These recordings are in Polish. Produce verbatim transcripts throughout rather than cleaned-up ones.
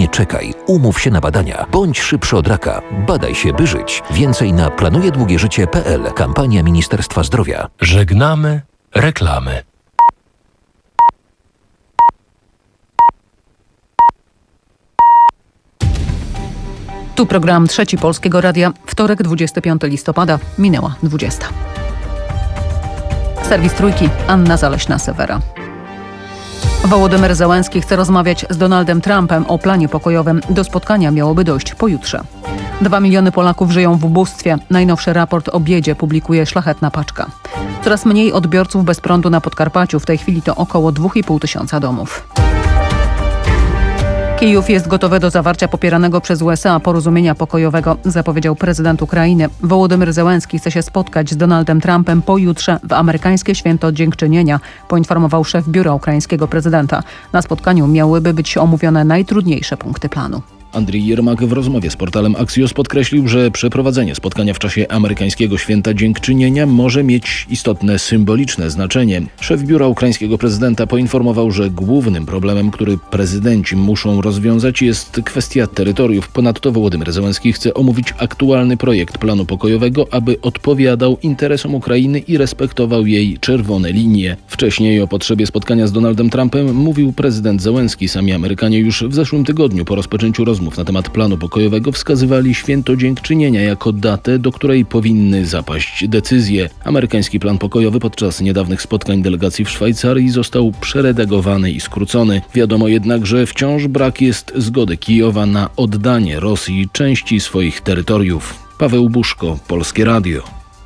Nie czekaj, umów się na badania. Bądź szybszy od raka. Badaj się, by żyć. Więcej na planujedługieżycie kropka p l. Kampania Ministerstwa Zdrowia. Żegnamy reklamy. Tu program Trzeci Polskiego Radia. Wtorek, dwudziestego piątego listopada. Minęła dwudziesta. Serwis Trójki. Anna Zaleśna-Sewera. Wołodymyr Zełenski chce rozmawiać z Donaldem Trumpem o planie pokojowym. Do spotkania miałoby dojść pojutrze. Dwa miliony Polaków żyją w ubóstwie. Najnowszy raport o biedzie publikuje Szlachetna Paczka. Coraz mniej odbiorców bez prądu na Podkarpaciu. W tej chwili to około dwa i pół tysiąca domów. Kijów jest gotowy do zawarcia popieranego przez U S A porozumienia pokojowego, zapowiedział prezydent Ukrainy. Wołodymyr Zełenski chce się spotkać z Donaldem Trumpem pojutrze w amerykańskie święto Dziękczynienia, poinformował szef biura ukraińskiego prezydenta. Na spotkaniu miałyby być omówione najtrudniejsze punkty planu. Andrii Jermak w rozmowie z portalem Axios podkreślił, że przeprowadzenie spotkania w czasie amerykańskiego święta Dziękczynienia może mieć istotne symboliczne znaczenie. Szef biura ukraińskiego prezydenta poinformował, że głównym problemem, który prezydenci muszą rozwiązać, jest kwestia terytoriów. Ponadto Wołodymyr Zełenski chce omówić aktualny projekt planu pokojowego, aby odpowiadał interesom Ukrainy i respektował jej czerwone linie. Wcześniej o potrzebie spotkania z Donaldem Trumpem mówił prezydent Zełenski. Sami Amerykanie już w zeszłym tygodniu po rozpoczęciu rozmów na temat planu pokojowego wskazywali święto Dziękczynienia jako datę, do której powinny zapaść decyzje. Amerykański plan pokojowy podczas niedawnych spotkań delegacji w Szwajcarii został przeredagowany i skrócony. Wiadomo jednak, że wciąż brak jest zgody Kijowa na oddanie Rosji części swoich terytoriów. Paweł Buszko, Polskie Radio.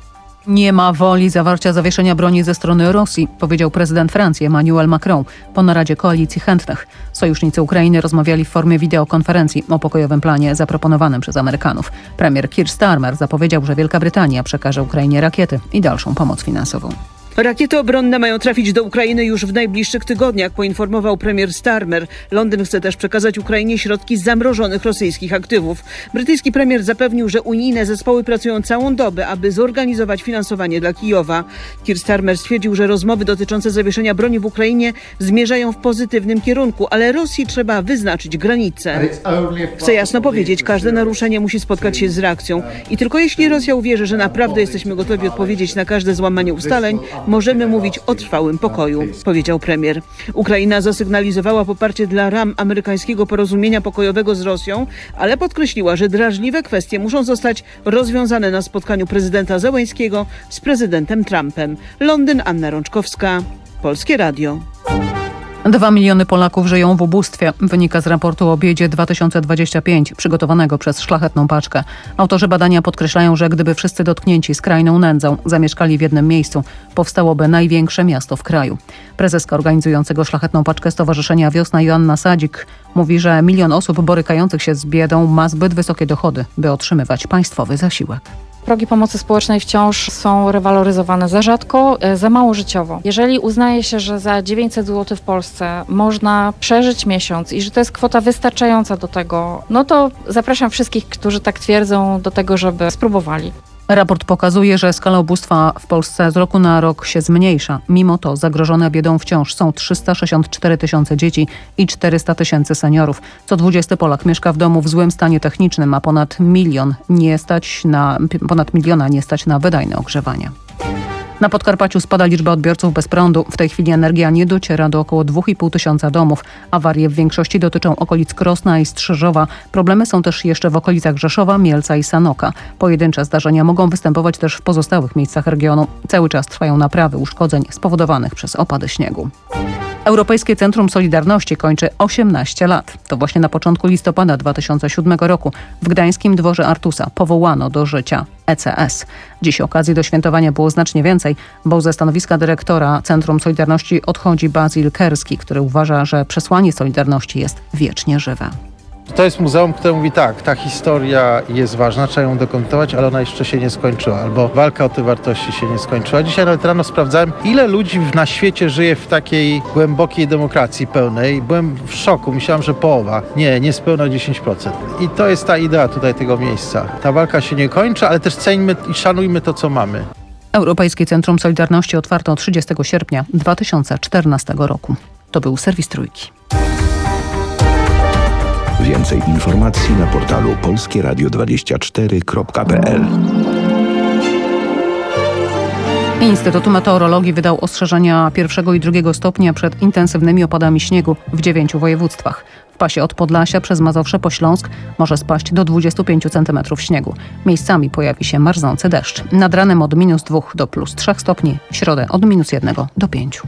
Nie ma woli zawarcia zawieszenia broni ze strony Rosji, powiedział prezydent Francji Emmanuel Macron po naradzie koalicji chętnych. Sojusznicy Ukrainy rozmawiali w formie wideokonferencji o pokojowym planie zaproponowanym przez Amerykanów. Premier Keir Starmer zapowiedział, że Wielka Brytania przekaże Ukrainie rakiety i dalszą pomoc finansową. Rakiety obronne mają trafić do Ukrainy już w najbliższych tygodniach, poinformował premier Starmer. Londyn chce też przekazać Ukrainie środki z zamrożonych rosyjskich aktywów. Brytyjski premier zapewnił, że unijne zespoły pracują całą dobę, aby zorganizować finansowanie dla Kijowa. Keir Starmer stwierdził, że rozmowy dotyczące zawieszenia broni w Ukrainie zmierzają w pozytywnym kierunku, ale Rosji trzeba wyznaczyć granice. Chcę jasno powiedzieć, każde naruszenie musi spotkać się z reakcją. I tylko jeśli Rosja uwierzy, że naprawdę jesteśmy gotowi odpowiedzieć na każde złamanie ustaleń, możemy mówić o trwałym pokoju, powiedział premier. Ukraina zasygnalizowała poparcie dla ram amerykańskiego porozumienia pokojowego z Rosją, ale podkreśliła, że drażliwe kwestie muszą zostać rozwiązane na spotkaniu prezydenta Zełenskiego z prezydentem Trumpem. Londyn, Anna Rączkowska, Polskie Radio. Dwa miliony Polaków żyją w ubóstwie, wynika z raportu o biedzie dwa tysiące dwudziestego piątego, przygotowanego przez Szlachetną Paczkę. Autorzy badania podkreślają, że gdyby wszyscy dotknięci skrajną nędzą zamieszkali w jednym miejscu, powstałoby największe miasto w kraju. Prezeska organizującego Szlachetną Paczkę Stowarzyszenia Wiosna Joanna Sadzik mówi, że milion osób borykających się z biedą ma zbyt wysokie dochody, by otrzymywać państwowy zasiłek. Progi pomocy społecznej wciąż są rewaloryzowane za rzadko, za mało życiowo. Jeżeli uznaje się, że za dziewięćset złotych w Polsce można przeżyć miesiąc i że to jest kwota wystarczająca do tego, no to zapraszam wszystkich, którzy tak twierdzą, do tego, żeby spróbowali. Raport pokazuje, że skala ubóstwa w Polsce z roku na rok się zmniejsza. Mimo to zagrożone biedą wciąż są trzysta sześćdziesiąt cztery tysiące dzieci i czterysta tysięcy seniorów. Co dwudziesty Polak mieszka w domu w złym stanie technicznym, a ponad milion nie stać na, ponad miliona nie stać na wydajne ogrzewanie. Na Podkarpaciu spada liczba odbiorców bez prądu. W tej chwili energia nie dociera do około dwa i pół tysiąca domów. Awarie w większości dotyczą okolic Krosna i Strzyżowa. Problemy są też jeszcze w okolicach Rzeszowa, Mielca i Sanoka. Pojedyncze zdarzenia mogą występować też w pozostałych miejscach regionu. Cały czas trwają naprawy uszkodzeń spowodowanych przez opady śniegu. Europejskie Centrum Solidarności kończy osiemnaście lat. To właśnie na początku listopada dwa tysiące siódmego roku w gdańskim dworze Artusa powołano do życia E C S. Dziś okazji do świętowania było znacznie więcej, bo ze stanowiska dyrektora Centrum Solidarności odchodzi Basil Kerski, który uważa, że przesłanie Solidarności jest wiecznie żywe. To jest muzeum, które mówi tak, ta historia jest ważna, trzeba ją dokumentować, ale ona jeszcze się nie skończyła, albo walka o te wartości się nie skończyła. Dzisiaj nawet rano sprawdzałem, ile ludzi na świecie żyje w takiej głębokiej demokracji pełnej. Byłem w szoku, myślałem, że połowa. Nie, niespełna dziesięć procent. I to jest ta idea tutaj tego miejsca. Ta walka się nie kończy, ale też ceńmy i szanujmy to, co mamy. Europejskie Centrum Solidarności otwarto trzydziestego sierpnia dwa tysiące czternastego roku. To był serwis Trójki. Więcej informacji na portalu polskie radio dwadzieścia cztery kropka p l. Instytut Meteorologii wydał ostrzeżenia pierwszego i drugiego stopnia przed intensywnymi opadami śniegu w dziewięciu województwach. W pasie od Podlasia przez Mazowsze po Śląsk może spaść do dwudziestu pięciu centymetrów śniegu. Miejscami pojawi się marznący deszcz. Nad ranem od minus dwóch do plus trzech stopni, w środę od minus jednego do pięciu.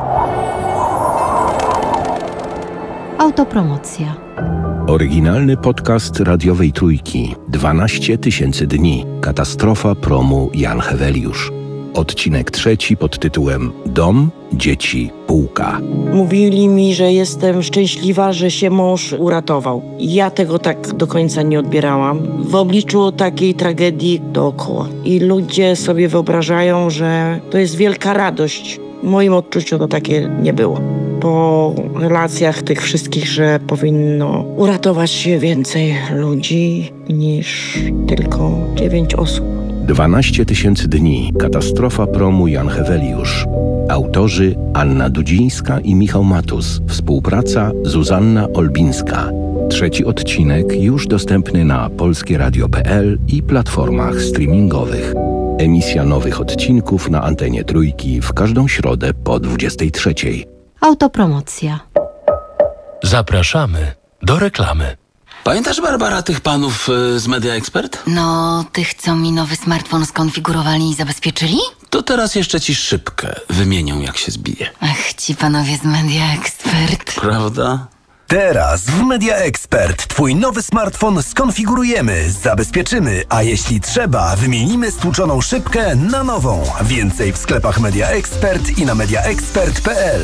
Autopromocja. Oryginalny podcast radiowej Trójki. dwanaście tysięcy dni. Katastrofa promu Jan Heweliusz. Odcinek trzeci pod tytułem Dom, dzieci, półka. Mówili mi, że jestem szczęśliwa, że się mąż uratował. Ja tego tak do końca nie odbierałam. W obliczu takiej tragedii dookoła. I ludzie sobie wyobrażają, że to jest wielka radość. W moim odczuciu to takie nie było. Po relacjach tych wszystkich, że powinno uratować się więcej ludzi niż tylko dziewięć osób. dwanaście tysięcy dni. Katastrofa promu Jan Heweliusz. Autorzy Anna Dudzińska i Michał Matus. Współpraca Zuzanna Olbińska. Trzeci odcinek już dostępny na polskie radio kropka p l i platformach streamingowych. Emisja nowych odcinków na antenie Trójki w każdą środę po dwudziestej trzeciej. Autopromocja. Zapraszamy do reklamy. Pamiętasz, Barbara, tych panów y, z Media Expert? No, tych, co mi nowy smartfon skonfigurowali i zabezpieczyli? To teraz jeszcze ci szybkę wymienią, jak się zbije. Ach, ci panowie z Media Expert. Prawda? Teraz w Media Expert twój nowy smartfon skonfigurujemy, zabezpieczymy, a jeśli trzeba, wymienimy stłuczoną szybkę na nową. Więcej w sklepach Media Expert i na media expert kropka p l.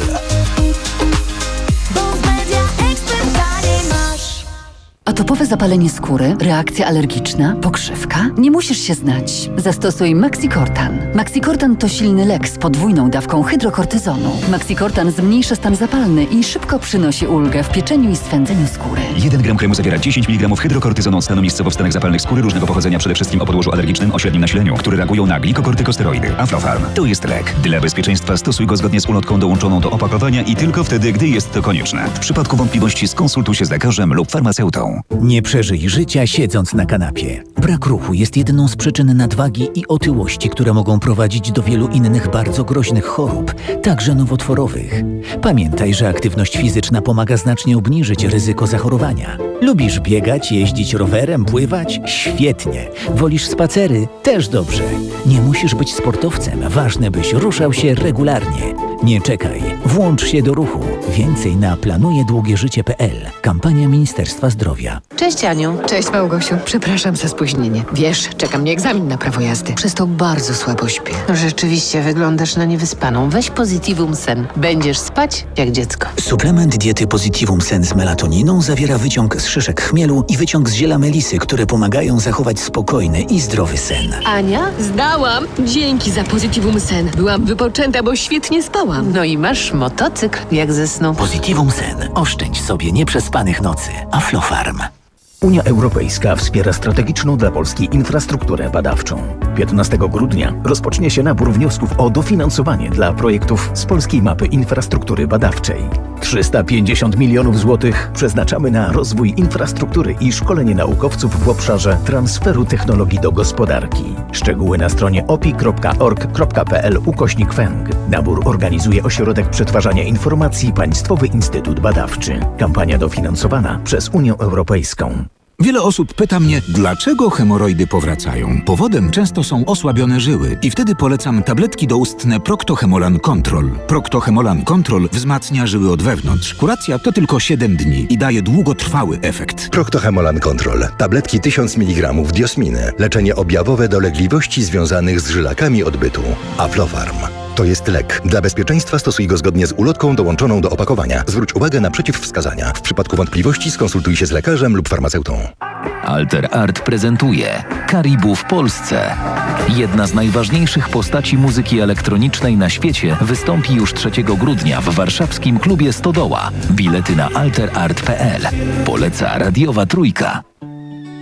Atopowe zapalenie skóry, reakcja alergiczna, pokrzywka? Nie musisz się znać. Zastosuj Maxicortan. Maxicortan to silny lek z podwójną dawką hydrokortyzonu. Maxicortan zmniejsza stan zapalny i szybko przynosi ulgę w pieczeniu i swędzeniu skóry. jeden gram kremu zawiera dziesięć miligramów hydrokortyzonu od stanu miejscowo w stanach zapalnych skóry różnego pochodzenia, przede wszystkim o podłożu alergicznym o średnim nasileniu, które reagują na glikokortykosteroidy. Aflofarm to jest lek. Dla bezpieczeństwa stosuj go zgodnie z ulotką dołączoną do opakowania i tylko wtedy, gdy jest to konieczne. W przypadku wątpliwości skonsultuj się z lekarzem lub farmaceutą. Nie przeżyj życia siedząc na kanapie. Brak ruchu jest jedną z przyczyn nadwagi i otyłości, które mogą prowadzić do wielu innych bardzo groźnych chorób, także nowotworowych. Pamiętaj, że aktywność fizyczna pomaga znacznie obniżyć ryzyko zachorowania. Lubisz biegać, jeździć rowerem, pływać? Świetnie. Wolisz spacery? Też dobrze. Nie musisz być sportowcem, ważne byś ruszał się regularnie. Nie czekaj, włącz się do ruchu. Więcej na planuje długie życie kropka p l. Kampania Ministerstwa Zdrowia. Cześć Aniu. Cześć Małgosiu. Przepraszam za spóźnienie. Wiesz, czeka mnie egzamin na prawo jazdy. Przez to bardzo słabo śpię. Rzeczywiście wyglądasz na niewyspaną. Weź Positivum Sen. Będziesz spać jak dziecko. Suplement diety Positivum Sen z melatoniną zawiera wyciąg z szyszek chmielu i wyciąg z ziela melisy, które pomagają zachować spokojny i zdrowy sen. Ania, zdałam. Dzięki za Positivum Sen. Byłam wypoczęta, bo świetnie spałam. No i masz motocykl jak ze snu. Positivum Sen. Oszczędź sobie nieprzespanych nocy. Aflofarm. Unia Europejska wspiera strategiczną dla Polski infrastrukturę badawczą. piętnastego grudnia rozpocznie się nabór wniosków o dofinansowanie dla projektów z Polskiej Mapy Infrastruktury Badawczej. trzysta pięćdziesiąt milionów złotych przeznaczamy na rozwój infrastruktury i szkolenie naukowców w obszarze transferu technologii do gospodarki. Szczegóły na stronie opi kropka org kropka p l ukośnik węg. Nabór organizuje Ośrodek Przetwarzania Informacji Państwowy Instytut Badawczy. Kampania dofinansowana przez Unię Europejską. Wiele osób pyta mnie, dlaczego hemoroidy powracają. Powodem często są osłabione żyły i wtedy polecam tabletki doustne Procto-Hemolan Control. Procto-Hemolan Control wzmacnia żyły od wewnątrz. Kuracja to tylko siedem dni i daje długotrwały efekt. Procto-Hemolan Control. Tabletki tysiąc miligramów diosminy. Leczenie objawowe dolegliwości związanych z żylakami odbytu. Aflofarm. To jest lek. Dla bezpieczeństwa stosuj go zgodnie z ulotką dołączoną do opakowania. Zwróć uwagę na przeciwwskazania. W przypadku wątpliwości skonsultuj się z lekarzem lub farmaceutą. Alter Art prezentuje Caribou w Polsce. Jedna z najważniejszych postaci muzyki elektronicznej na świecie wystąpi już trzeciego grudnia w warszawskim klubie Stodoła. Bilety na alter art kropka p l. Poleca radiowa Trójka.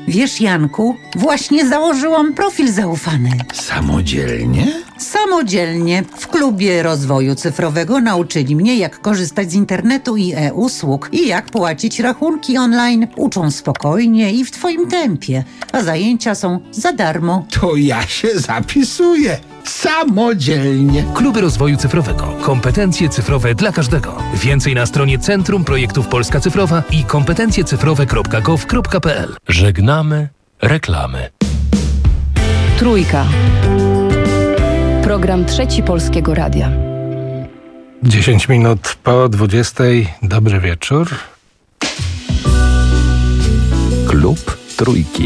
Wiesz, Janku, właśnie założyłam profil zaufany. Samodzielnie? Samodzielnie. W klubie rozwoju cyfrowego nauczyli mnie, jak korzystać z internetu i e-usług i jak płacić rachunki online. Uczą spokojnie i w twoim tempie, a zajęcia są za darmo. To ja się zapisuję. Samodzielnie. Kluby Rozwoju Cyfrowego. Kompetencje cyfrowe dla każdego. Więcej na stronie Centrum Projektów Polska Cyfrowa i kompetencje cyfrowe kropka gov kropka pe el. Żegnamy reklamy. Trójka. Program Trzeci Polskiego Radia. dziesięć minut po dwudziestej. Dobry wieczór. Klub Trójki.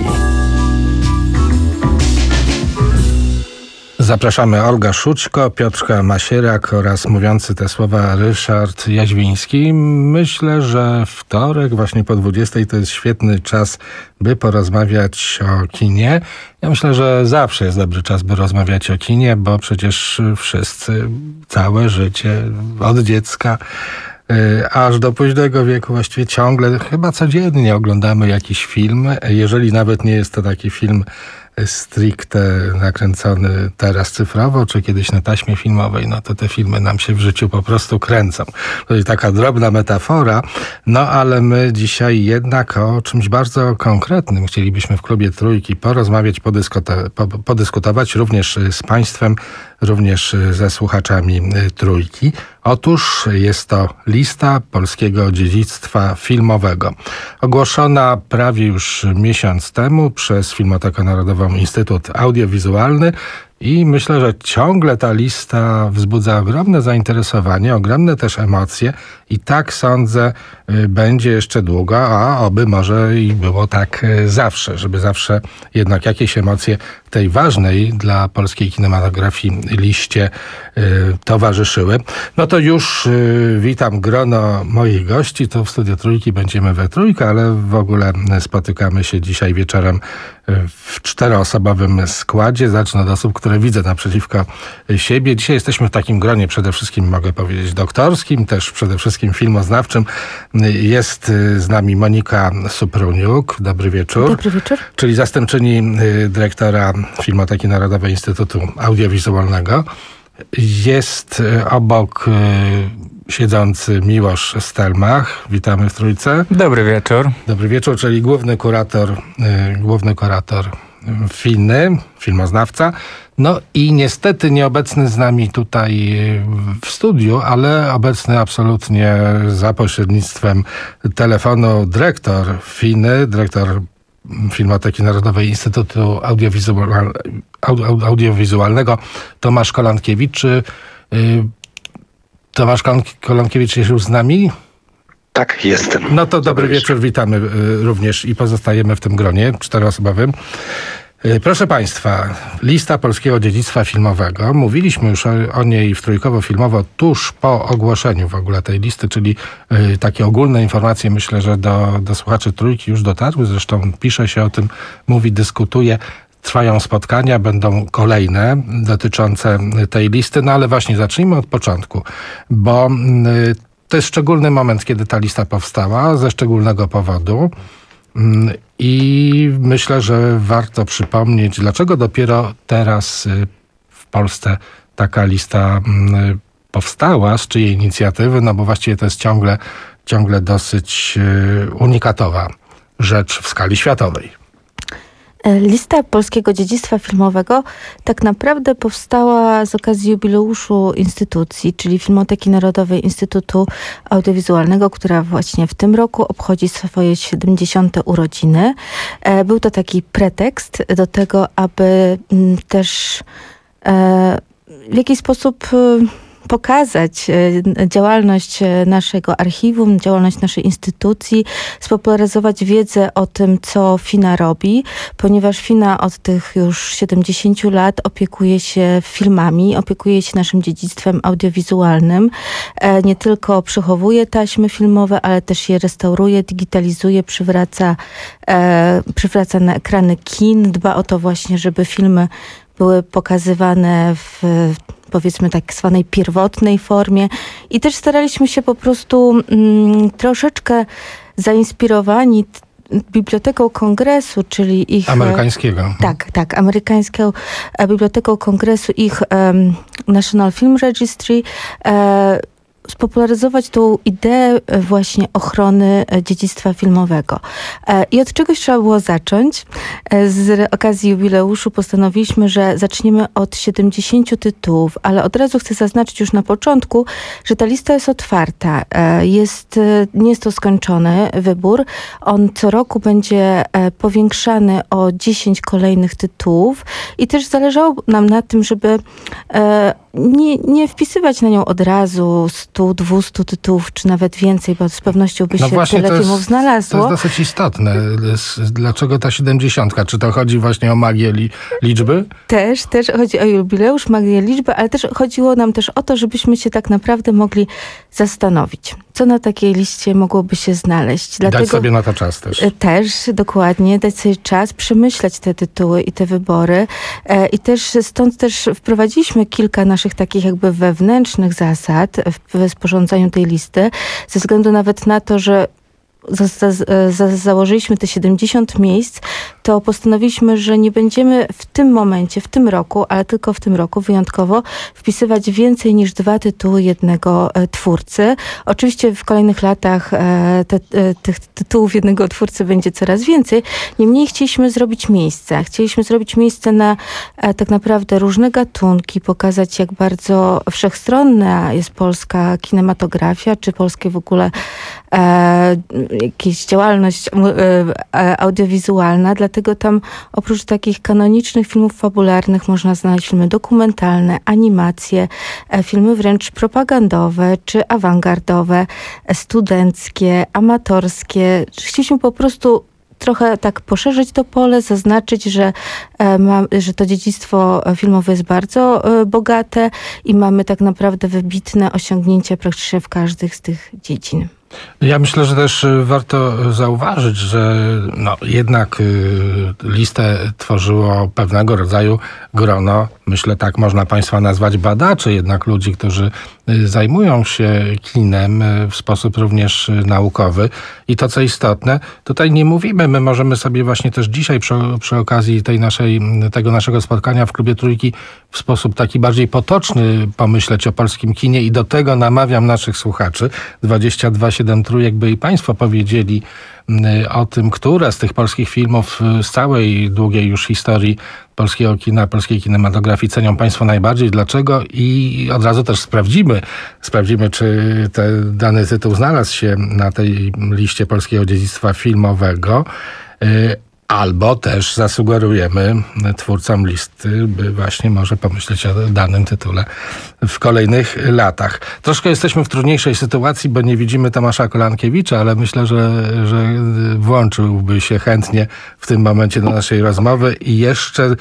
Zapraszamy Olga Szućko, Piotrka Masierak oraz mówiący te słowa Ryszard Jaźwiński. Myślę, że wtorek właśnie po dwudziestej to jest świetny czas, by porozmawiać o kinie. Ja myślę, że zawsze jest dobry czas, by rozmawiać o kinie, bo przecież wszyscy całe życie od dziecka aż do późnego wieku właściwie ciągle, chyba codziennie oglądamy jakiś film. Jeżeli nawet nie jest to taki film stricte nakręcony teraz cyfrowo, czy kiedyś na taśmie filmowej, no to te filmy nam się w życiu po prostu kręcą. To jest taka drobna metafora, no ale my dzisiaj jednak o czymś bardzo konkretnym chcielibyśmy w Klubie Trójki porozmawiać, podyskuta- po- podyskutować również z Państwem, również ze słuchaczami Trójki. Otóż jest to lista polskiego dziedzictwa filmowego. Ogłoszona prawie już miesiąc temu przez Filmotekę Narodową Instytut Audiowizualny i myślę, że ciągle ta lista wzbudza ogromne zainteresowanie, ogromne też emocje i tak sądzę będzie jeszcze długo, a oby może i było tak zawsze, żeby zawsze jednak jakieś emocje tej ważnej dla polskiej kinematografii liście y, towarzyszyły. No to już y, witam grono moich gości. Tu w Studiu Trójki będziemy we trójkę, ale w ogóle spotykamy się dzisiaj wieczorem w czteroosobowym składzie. Zacznę od osób, które widzę naprzeciwko siebie. Dzisiaj jesteśmy w takim gronie przede wszystkim, mogę powiedzieć, doktorskim, też przede wszystkim filmoznawczym. Jest z nami Monika Supruniuk. Dobry wieczór. Dobry wieczór. Czyli zastępczyni dyrektora Filmoteki Narodowej Instytutu Audiowizualnego. Jest obok siedzący Miłosz Stelmach. Witamy w trójce. Dobry wieczór. Dobry wieczór, czyli główny kurator, główny kurator filmy, filmoznawca. No i niestety nieobecny z nami tutaj w studiu, ale obecny absolutnie za pośrednictwem telefonu dyrektor Finy, dyrektor Filmoteki Narodowej Instytutu Audiowizual, Audiowizualnego Tomasz Kolankiewicz. Czy y, Tomasz Kolankiewicz jest już z nami? Tak, jestem. No to dobry wieczór, witamy y, również i pozostajemy w tym gronie czteroosobowym. Y, proszę Państwa, lista polskiego dziedzictwa filmowego. Mówiliśmy już o, o niej w Trójkowo-Filmowo tuż po ogłoszeniu w ogóle tej listy, czyli y, takie ogólne informacje, myślę, że do, do słuchaczy Trójki już dotarły. Zresztą pisze się o tym, mówi, dyskutuje. Trwają spotkania, będą kolejne dotyczące tej listy, no ale właśnie zacznijmy od początku, bo y, to jest szczególny moment, kiedy ta lista powstała, ze szczególnego powodu. I myślę, że warto przypomnieć, dlaczego dopiero teraz w Polsce taka lista powstała, z czyjej inicjatywy, no bo właściwie to jest ciągle, ciągle dosyć unikatowa rzecz w skali światowej. Lista polskiego dziedzictwa filmowego tak naprawdę powstała z okazji jubileuszu instytucji, czyli Filmoteki Narodowej Instytutu Audiowizualnego, która właśnie w tym roku obchodzi swoje siedemdziesiąte urodziny. Był to taki pretekst do tego, aby też w jakiś sposób pokazać działalność naszego archiwum, działalność naszej instytucji, spopularyzować wiedzę o tym, co Fina robi, ponieważ Fina od tych już siedemdziesięciu lat opiekuje się filmami, opiekuje się naszym dziedzictwem audiowizualnym. Nie tylko przechowuje taśmy filmowe, ale też je restauruje, digitalizuje, przywraca, przywraca na ekrany kin, dba o to właśnie, żeby filmy były pokazywane w, powiedzmy, tak zwanej pierwotnej formie i też staraliśmy się po prostu mm, troszeczkę zainspirowani Biblioteką Kongresu, czyli ich... Amerykańskiego. Tak, tak, amerykańską Biblioteką Kongresu, ich um, National Film Registry, e, spopularyzować tą ideę właśnie ochrony dziedzictwa filmowego. I od czegoś trzeba było zacząć. Z okazji jubileuszu postanowiliśmy, że zaczniemy od siedemdziesięciu tytułów, ale od razu chcę zaznaczyć już na początku, że ta lista jest otwarta. Jest, nie jest to skończony wybór. On co roku będzie powiększany o dziesięć kolejnych tytułów i też zależało nam na tym, żeby nie, nie wpisywać na nią od razu stu, dwustu tytułów, czy nawet więcej, bo z pewnością by no się tyle jest, filmów znalazło. To jest dosyć istotne. Dlaczego ta siedemdziesiątka? Czy to chodzi właśnie o magię li, liczby? Też, też chodzi o jubileusz, magię liczby, ale też chodziło nam też o to, żebyśmy się tak naprawdę mogli zastanowić, co na takiej liście mogłoby się znaleźć. Dlatego dać sobie na to czas też. Też, dokładnie, dać sobie czas, przemyśleć te tytuły i te wybory. I też stąd też wprowadziliśmy kilka naszych takich jakby wewnętrznych zasad w sporządzaniu tej listy, ze względu nawet na to, że za, za, za, założyliśmy te siedemdziesiąt miejsc, to postanowiliśmy, że nie będziemy w tym momencie, w tym roku, ale tylko w tym roku wyjątkowo wpisywać więcej niż dwa tytuły jednego e, twórcy. Oczywiście w kolejnych latach e, te, e, tych tytułów jednego twórcy będzie coraz więcej. Niemniej chcieliśmy zrobić miejsce. Chcieliśmy zrobić miejsce na e, tak naprawdę różne gatunki, pokazać jak bardzo wszechstronna jest polska kinematografia, czy polskie w ogóle e, jakaś działalność e, audiowizualna. Dlatego tam oprócz takich kanonicznych filmów fabularnych można znaleźć filmy dokumentalne, animacje, e, filmy wręcz propagandowe czy awangardowe, e, studenckie, amatorskie. Chcieliśmy po prostu trochę tak poszerzyć to pole, zaznaczyć, że, e, ma, że to dziedzictwo filmowe jest bardzo e, bogate i mamy tak naprawdę wybitne osiągnięcia praktycznie w każdych z tych dziedzin. Ja myślę, że też warto zauważyć, że no, jednak y, listę tworzyło pewnego rodzaju grono, myślę tak można państwa nazwać, badaczy, jednak ludzi, którzy y, zajmują się kinem y, w sposób również y, naukowy. I to, co istotne, tutaj nie mówimy, my możemy sobie właśnie też dzisiaj przy, przy okazji tej naszej, tego naszego spotkania w Klubie Trójki w sposób taki bardziej potoczny pomyśleć o polskim kinie i do tego namawiam naszych słuchaczy. dwadzieścia dwa siedem trójek, by i państwo powiedzieli o tym, które z tych polskich filmów z całej długiej już historii polskiego kina, polskiej kinematografii cenią państwo najbardziej, dlaczego i od razu też sprawdzimy, sprawdzimy, czy ten dany tytuł znalazł się na tej liście polskiego dziedzictwa filmowego. Albo też zasugerujemy twórcom listy, by właśnie może pomyśleć o danym tytule w kolejnych latach. Troszkę jesteśmy w trudniejszej sytuacji, bo nie widzimy Tomasza Kolankiewicza, ale myślę, że, że włączyłby się chętnie w tym momencie do naszej rozmowy i jeszcze y,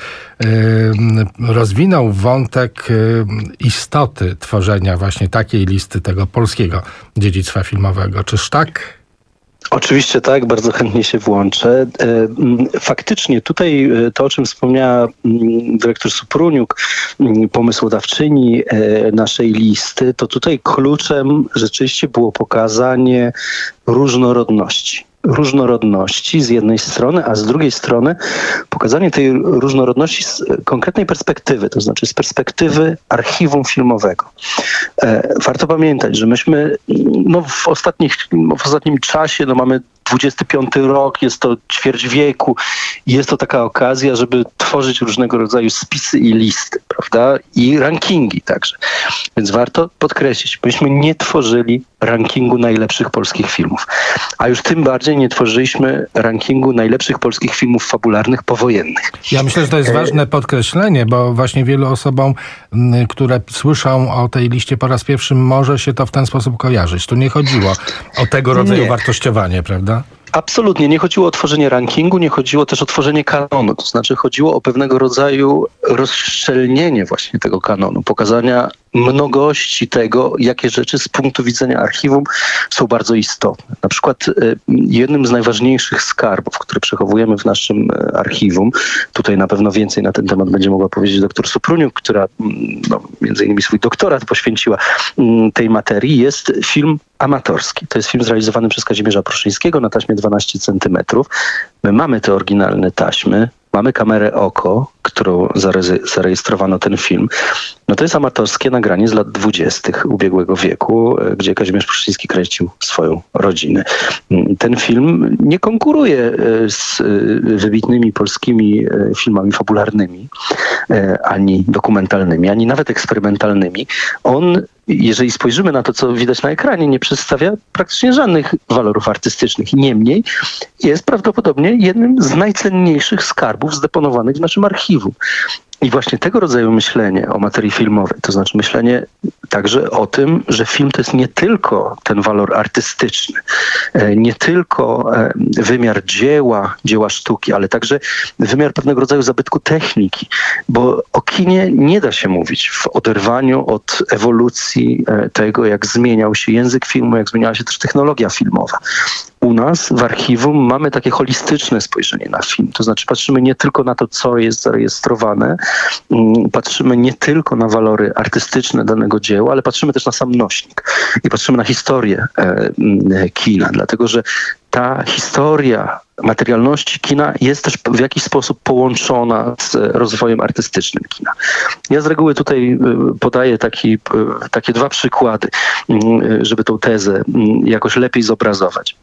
rozwinął wątek y, istoty tworzenia właśnie takiej listy tego polskiego dziedzictwa filmowego. Czyż tak? Oczywiście tak, bardzo chętnie się włączę. Faktycznie tutaj to, o czym wspomniała dyrektor Supruniuk, pomysłodawczyni naszej listy, to tutaj kluczem rzeczywiście było pokazanie różnorodności. Różnorodności z jednej strony, a z drugiej strony pokazanie tej różnorodności z konkretnej perspektywy, to znaczy z perspektywy archiwum filmowego. E, warto pamiętać, że myśmy no, w, ostatnich, w ostatnim czasie no, mamy dwudziesty piąty rok, jest to ćwierć wieku, jest to taka okazja, żeby tworzyć różnego rodzaju spisy i listy, prawda? I rankingi także. Więc warto podkreślić, myśmy nie tworzyli rankingu najlepszych polskich filmów, a już tym bardziej nie tworzyliśmy rankingu najlepszych polskich filmów fabularnych powojennych. Ja myślę, że to jest ważne podkreślenie, bo właśnie wielu osobom, które słyszą o tej liście po raz pierwszy, może się to w ten sposób kojarzyć. Tu nie chodziło o tego rodzaju nie. wartościowanie, prawda? Absolutnie. Nie chodziło o tworzenie rankingu, nie chodziło też o tworzenie kanonu. To znaczy chodziło o pewnego rodzaju rozszczelnienie właśnie tego kanonu, pokazania mnogości tego, jakie rzeczy z punktu widzenia archiwum są bardzo istotne. Na przykład jednym z najważniejszych skarbów, które przechowujemy w naszym archiwum, tutaj na pewno więcej na ten temat będzie mogła powiedzieć doktor Supruniuk, która no, między innymi swój doktorat poświęciła tej materii, jest film amatorski. To jest film zrealizowany przez Kazimierza Pruszyńskiego na taśmie dwanaście centymetrów. My mamy te oryginalne taśmy, mamy kamerę Oko, którą zareje- zarejestrowano ten film. No to jest amatorskie nagranie z lat dwudziestych ubiegłego wieku, gdzie Kazimierz Pruszyński kręcił swoją rodzinę. Ten film nie konkuruje z wybitnymi polskimi filmami fabularnymi, ani dokumentalnymi, ani nawet eksperymentalnymi. On, jeżeli spojrzymy na to, co widać na ekranie, nie przedstawia praktycznie żadnych walorów artystycznych. Niemniej jest prawdopodobnie jednym z najcenniejszych skarbów zdeponowanych w naszym archiwum. I właśnie tego rodzaju myślenie o materii filmowej, to znaczy myślenie także o tym, że film to jest nie tylko ten walor artystyczny, nie tylko wymiar dzieła, dzieła sztuki, ale także wymiar pewnego rodzaju zabytku techniki, bo o kinie nie da się mówić w oderwaniu od ewolucji tego, jak zmieniał się język filmu, jak zmieniała się też technologia filmowa. U nas w archiwum mamy takie holistyczne spojrzenie na film. To znaczy patrzymy nie tylko na to, co jest zarejestrowane, patrzymy nie tylko na walory artystyczne danego dzieła, ale patrzymy też na sam nośnik i patrzymy na historię e, kina, dlatego że ta historia materialności kina jest też w jakiś sposób połączona z rozwojem artystycznym kina. Ja z reguły tutaj podaję taki, takie dwa przykłady, żeby tą tezę jakoś lepiej zobrazować.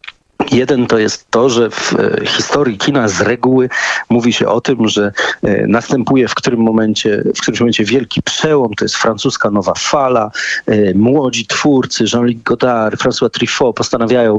Jeden to jest to, że w historii kina z reguły mówi się o tym, że następuje w którym momencie, w którymś momencie wielki przełom, to jest francuska nowa fala, młodzi twórcy, Jean-Luc Godard, François Truffaut postanawiają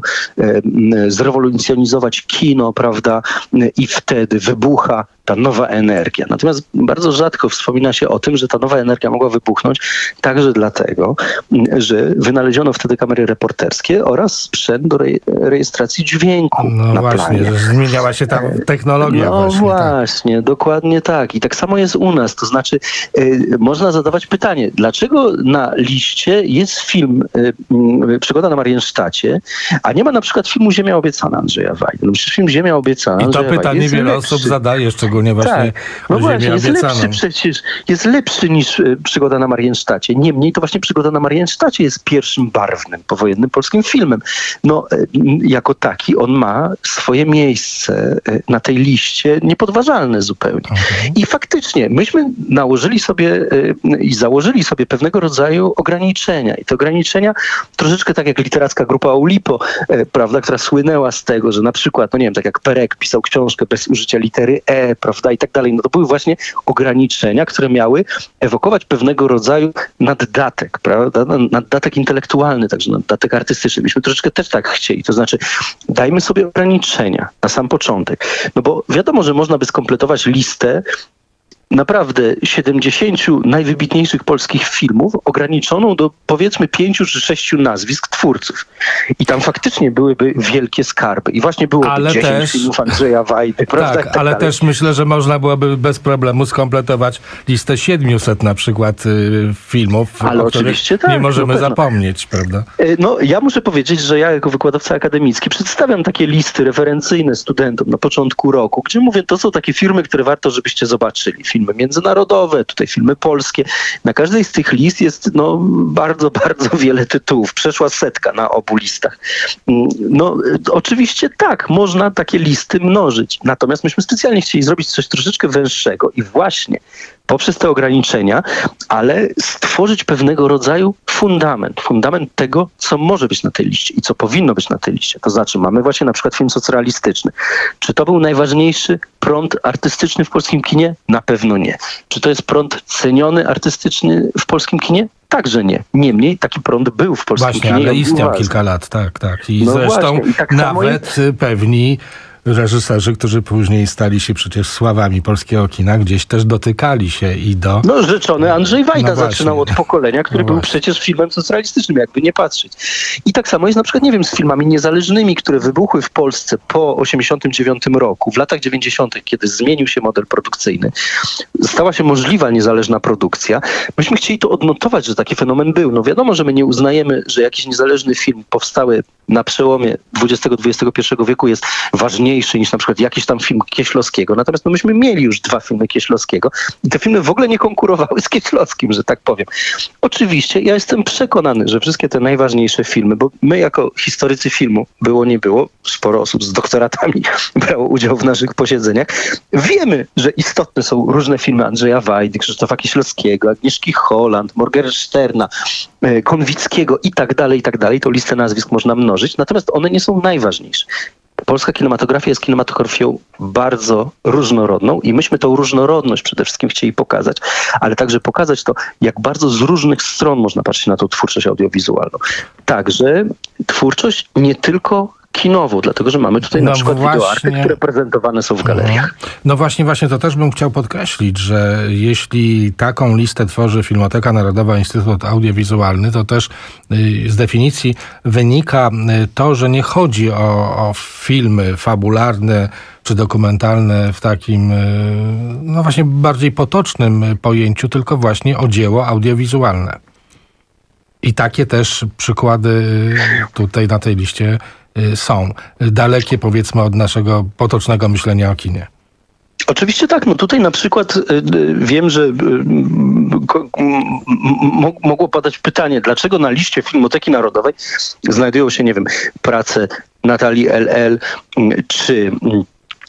zrewolucjonizować kino, prawda, i wtedy wybucha ta nowa energia. Natomiast bardzo rzadko wspomina się o tym, że ta nowa energia mogła wybuchnąć także dlatego, że wynaleziono wtedy kamery reporterskie oraz sprzęt do re- rejestracji dźwięku no na właśnie, planie. Że zmieniała się ta technologia. No właśnie, właśnie, tak. dokładnie tak. I tak samo jest u nas. To znaczy y, można zadawać pytanie, dlaczego na liście jest film y, y, Przygoda na Mariensztacie, a nie ma na przykład filmu Ziemia obiecana Andrzeja Wajdy. No przecież film Ziemia obiecana I to Andrzeja pytanie Wajdy wiele lepszy. osób zadaje, szczególnie właśnie tak. No o właśnie, Ziemię jest obiecaną. lepszy przecież, jest lepszy niż y, Przygoda na Mariensztacie. Niemniej to właśnie Przygoda na Mariensztacie jest pierwszym barwnym, powojennym polskim filmem. No y, jako taki on ma swoje miejsce y, na tej liście niepodważalne zupełnie. Okay. I faktycznie myśmy nałożyli sobie y, i założyli sobie pewnego rodzaju ograniczenia. I te ograniczenia troszeczkę tak jak literacka grupa Oulipo, y, prawda, która słynęła z tego, że na przykład, no nie wiem, tak jak Perek pisał książkę bez użycia litery E, prawda, i tak dalej. No to były właśnie ograniczenia, które miały ewokować pewnego rodzaju naddatek, prawda, naddatek intelektualny, także naddatek artystyczny. Myśmy troszeczkę też tak chcieli, to znaczy dajmy sobie ograniczenia na sam początek. No bo wiadomo, że można by skompletować listę naprawdę siedemdziesięciu najwybitniejszych polskich filmów ograniczoną do powiedzmy pięciu czy sześciu nazwisk twórców. I tam faktycznie byłyby wielkie skarby. I właśnie byłoby ale dziesięć też, filmów Andrzeja Wajdy. Prawda? Tak, tak ale dalej. Też myślę, że można byłoby bez problemu skompletować listę siedmiuset na przykład y, filmów, ale o oczywiście których tak, nie możemy no zapomnieć, prawda? No ja muszę powiedzieć, że ja jako wykładowca akademicki przedstawiam takie listy referencyjne studentom na początku roku, gdzie mówię, to są takie firmy, które warto, żebyście zobaczyli. Filmy międzynarodowe, tutaj filmy polskie. Na każdej z tych list jest no, bardzo, bardzo wiele tytułów. Przeszła setka na obu listach. No oczywiście tak, można takie listy mnożyć. Natomiast myśmy specjalnie chcieli zrobić coś troszeczkę węższego i właśnie poprzez te ograniczenia, ale stworzyć pewnego rodzaju fundament. Fundament tego, co może być na tej liście i co powinno być na tej liście. To znaczy mamy właśnie na przykład film socrealistyczny. Czy to był najważniejszy prąd artystyczny w polskim kinie? Na pewno nie. Czy to jest prąd ceniony artystyczny w polskim kinie? Także nie. Niemniej taki prąd był w polskim właśnie, kinie. Właśnie, ale istniał kilka lat, tak, tak. I no zresztą właśnie, i tak nawet jest... pewni reżyserzy, którzy później stali się przecież sławami polskiego kina, gdzieś też dotykali się i do... No rzeczony Andrzej Wajda no zaczynał od pokolenia, który no był przecież filmem socjalistycznym, jakby nie patrzeć. I tak samo jest na przykład, nie wiem, z filmami niezależnymi, które wybuchły w Polsce po osiemdziesiątym dziewiątym roku, w latach dziewięćdziesiątych, kiedy zmienił się model produkcyjny, stała się możliwa niezależna produkcja. Myśmy chcieli to odnotować, że taki fenomen był. No wiadomo, że my nie uznajemy, że jakiś niezależny film powstały na przełomie dwudziestego do dwudziestego pierwszego wieku jest ważniejszy ważniejszy niż na przykład jakiś tam film Kieślowskiego. Natomiast no, myśmy mieli już dwa filmy Kieślowskiego i te filmy w ogóle nie konkurowały z Kieślowskim, że tak powiem. Oczywiście ja jestem przekonany, że wszystkie te najważniejsze filmy, bo my jako historycy filmu, było nie było, sporo osób z doktoratami brało udział w naszych posiedzeniach, wiemy, że istotne są różne filmy Andrzeja Wajdy, Krzysztofa Kieślowskiego, Agnieszki Holland, Morgensterna, Konwickiego i tak dalej, i tak dalej. To listę nazwisk można mnożyć, natomiast one nie są najważniejsze. Polska kinematografia jest kinematografią bardzo różnorodną i myśmy tą różnorodność przede wszystkim chcieli pokazać, ale także pokazać to, jak bardzo z różnych stron można patrzeć na tą twórczość audiowizualną. Także twórczość nie tylko kinową, dlatego że mamy tutaj no na przykład właśnie wideoarty, które prezentowane są w galeriach. No właśnie, właśnie to też bym chciał podkreślić, że jeśli taką listę tworzy Filmoteka Narodowa, Instytut Audiowizualny, to też z definicji wynika to, że nie chodzi o, o filmy fabularne czy dokumentalne w takim, no właśnie bardziej potocznym pojęciu, tylko właśnie o dzieło audiowizualne. I takie też przykłady tutaj na tej liście są. Dalekie, powiedzmy, od naszego potocznego myślenia o kinie. Oczywiście tak. No tutaj na przykład y, wiem, że y, m- mogło padać pytanie, dlaczego na liście Filmoteki Narodowej znajdują się, nie wiem, prace Natalii L L y, czy y,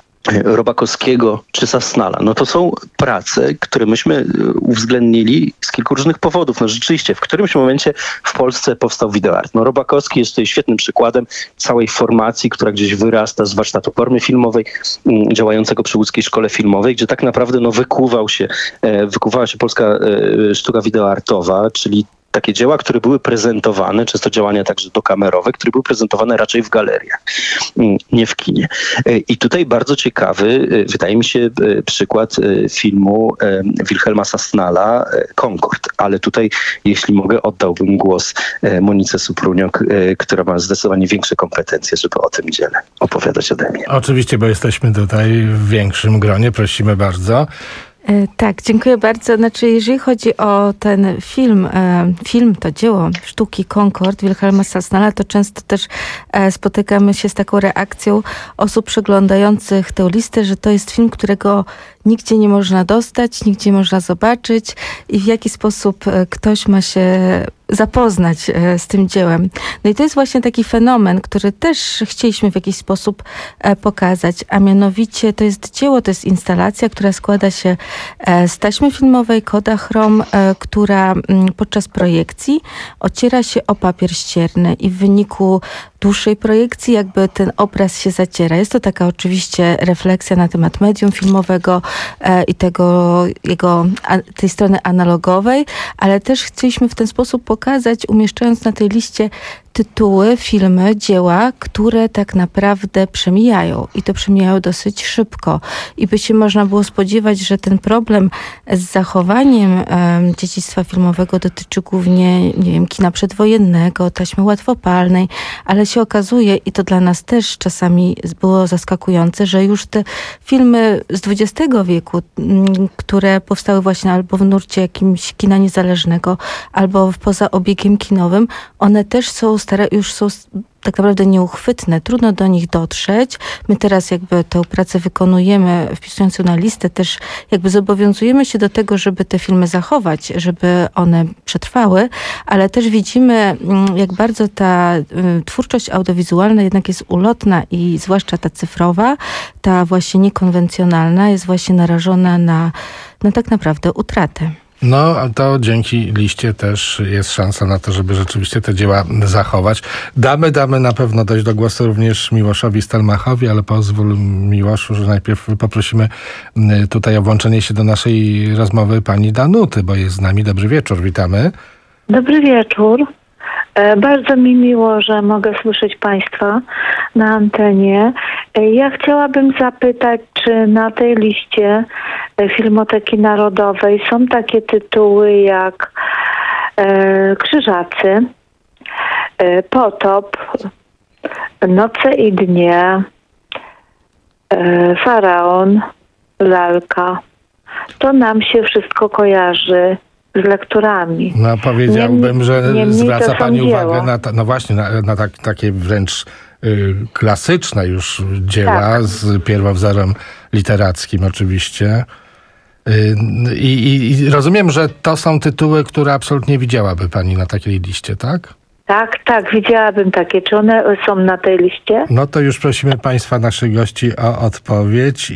Robakowskiego czy Sasnala. No to są prace, które myśmy uwzględnili z kilku różnych powodów. No rzeczywiście, w którymś momencie w Polsce powstał wideoart. No Robakowski jest tutaj świetnym przykładem całej formacji, która gdzieś wyrasta z warsztatu formy filmowej, działającego przy Łódzkiej Szkole Filmowej, gdzie tak naprawdę no wykuwał się, wykuwała się polska sztuka wideoartowa, czyli takie dzieła, które były prezentowane, często działania także dokamerowe, które były prezentowane raczej w galeriach, nie w kinie. I tutaj bardzo ciekawy, wydaje mi się, przykład filmu Wilhelma Sasnala Concord. Ale tutaj, jeśli mogę, oddałbym głos Monice Supruniok, która ma zdecydowanie większe kompetencje, żeby o tym dziele opowiadać ode mnie. Oczywiście, bo jesteśmy tutaj w większym gronie. Prosimy bardzo. Tak, dziękuję bardzo. Znaczy, jeżeli chodzi o ten film, film to dzieło sztuki Concord Wilhelma Sasnala, to często też spotykamy się z taką reakcją osób przeglądających tę listę, że to jest film, którego nigdzie nie można dostać, nigdzie nie można zobaczyć i w jaki sposób ktoś ma się zapoznać z tym dziełem. No i to jest właśnie taki fenomen, który też chcieliśmy w jakiś sposób pokazać, a mianowicie to jest dzieło, to jest instalacja, która składa się z taśmy filmowej Kodachrom, która podczas projekcji ociera się o papier ścierny i w wyniku dłuższej projekcji jakby ten obraz się zaciera. Jest to taka oczywiście refleksja na temat medium filmowego e, i tego jego, a, tej strony analogowej, ale też chcieliśmy w ten sposób pokazać, umieszczając na tej liście tytuły, filmy, dzieła, które tak naprawdę przemijają i to przemijają dosyć szybko. I by się można było spodziewać, że ten problem z zachowaniem e, dziedzictwa filmowego dotyczy głównie, nie wiem, kina przedwojennego, taśmy łatwopalnej, ale się okazuje, i to dla nas też czasami było zaskakujące, że już te filmy z dwudziestego wieku, które powstały właśnie albo w nurcie jakimś kina niezależnego, albo poza obiegiem kinowym, one też są stare, już są tak naprawdę nieuchwytne, trudno do nich dotrzeć. My teraz jakby tę pracę wykonujemy, wpisując ją na listę, też jakby zobowiązujemy się do tego, żeby te filmy zachować, żeby one przetrwały, ale też widzimy, jak bardzo ta y, twórczość audiowizualna jednak jest ulotna i zwłaszcza ta cyfrowa, ta właśnie niekonwencjonalna jest właśnie narażona na, na tak naprawdę utratę. No, to dzięki liście też jest szansa na to, żeby rzeczywiście te dzieła zachować. Damy, damy na pewno dojść do głosu również Miłoszowi Stelmachowi, ale pozwól, Miłoszu, że najpierw poprosimy tutaj o włączenie się do naszej rozmowy pani Danuty, bo jest z nami. Dobry wieczór, witamy. Dobry wieczór. Bardzo mi miło, że mogę słyszeć Państwa na antenie. Ja chciałabym zapytać, czy na tej liście Filmoteki Narodowej są takie tytuły jak e, Krzyżacy, e, Potop, Noce i dnie, e, Faraon, Lalka. To nam się wszystko kojarzy z lekturami. No powiedziałbym, Niemniej, że niemniej zwraca pani dzieła. uwagę na, ta, no właśnie, na, na tak, takie wręcz y, klasyczne już dzieła tak. z pierwowzorem literackim oczywiście. Y, i, I rozumiem, że to są tytuły, które absolutnie widziałaby pani na takiej liście, tak? Tak, tak, widziałabym takie. Czy one są na tej liście? No to już prosimy państwa, naszych gości o odpowiedź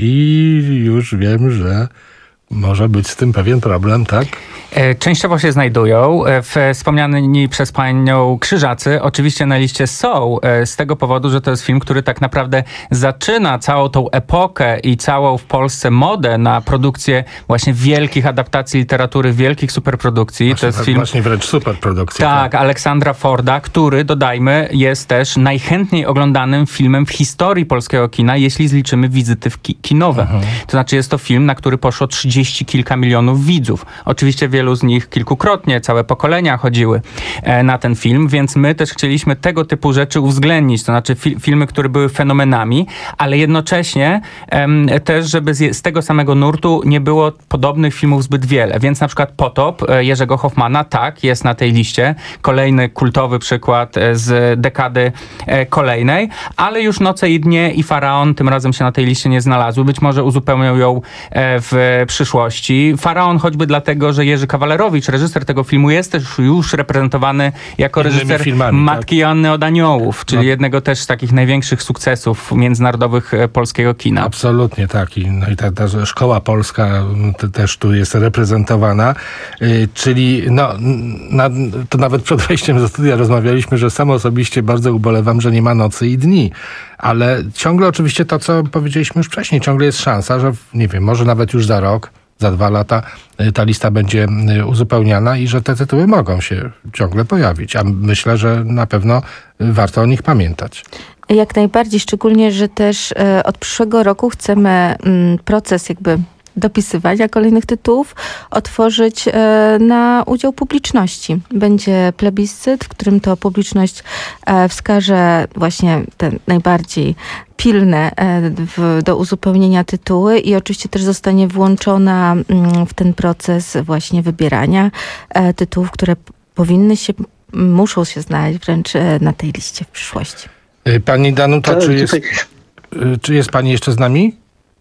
i już wiem, że może być z tym pewien problem, tak? Częściowo się znajdują. Wspomniani przez panią Krzyżacy oczywiście na liście są z tego powodu, że to jest film, który tak naprawdę zaczyna całą tą epokę i całą w Polsce modę na produkcję właśnie wielkich adaptacji literatury, wielkich superprodukcji. Właśnie, to jest tak, film... Właśnie wręcz superprodukcji. Tak, tak, Aleksandra Forda, który, dodajmy, jest też najchętniej oglądanym filmem w historii polskiego kina, jeśli zliczymy wizyty w ki- kinowe. Mhm. To znaczy jest to film, na który poszło trzydzieści kilka milionów widzów. Oczywiście wielu z nich kilkukrotnie, całe pokolenia chodziły e, na ten film, więc my też chcieliśmy tego typu rzeczy uwzględnić, to znaczy fi- filmy, które były fenomenami, ale jednocześnie em, też, żeby z, z tego samego nurtu nie było podobnych filmów zbyt wiele, więc na przykład Potop e, Jerzego Hoffmana, tak, jest na tej liście, kolejny kultowy przykład e, z dekady e, kolejnej, ale już Noce i dnie i Faraon tym razem się na tej liście nie znalazły, być może uzupełnią ją e, w przyszłości. Faraon choćby dlatego, że Jerzy Kawalerowicz, reżyser tego filmu, jest też już reprezentowany jako Innymi reżyser filmami, Matki tak? Joanny od Aniołów, czyli No. jednego też z takich największych sukcesów międzynarodowych e, polskiego kina. Absolutnie tak. I, no i ta, ta szkoła polska te, też tu jest reprezentowana. Yy, czyli no, na, to nawet przed wejściem do studia rozmawialiśmy, że sam osobiście bardzo ubolewam, że nie ma Nocy i dni. Ale ciągle oczywiście to, co powiedzieliśmy już wcześniej, ciągle jest szansa, że nie wiem, może nawet już za rok, za dwa lata ta lista będzie uzupełniana i że te tytuły mogą się ciągle pojawić. A myślę, że na pewno warto o nich pamiętać. Jak najbardziej, szczególnie, że też e, od przyszłego roku chcemy m, proces jakby dopisywania kolejnych tytułów otworzyć e, na udział publiczności. Będzie plebiscyt, w którym to publiczność e, wskaże właśnie te najbardziej pilne e, w, do uzupełnienia tytuły i oczywiście też zostanie włączona m, w ten proces właśnie wybierania e, tytułów, które powinny się, muszą się znaleźć wręcz e, na tej liście w przyszłości. Pani Danuta, To czy jest, tutaj- czy jest pani jeszcze z nami?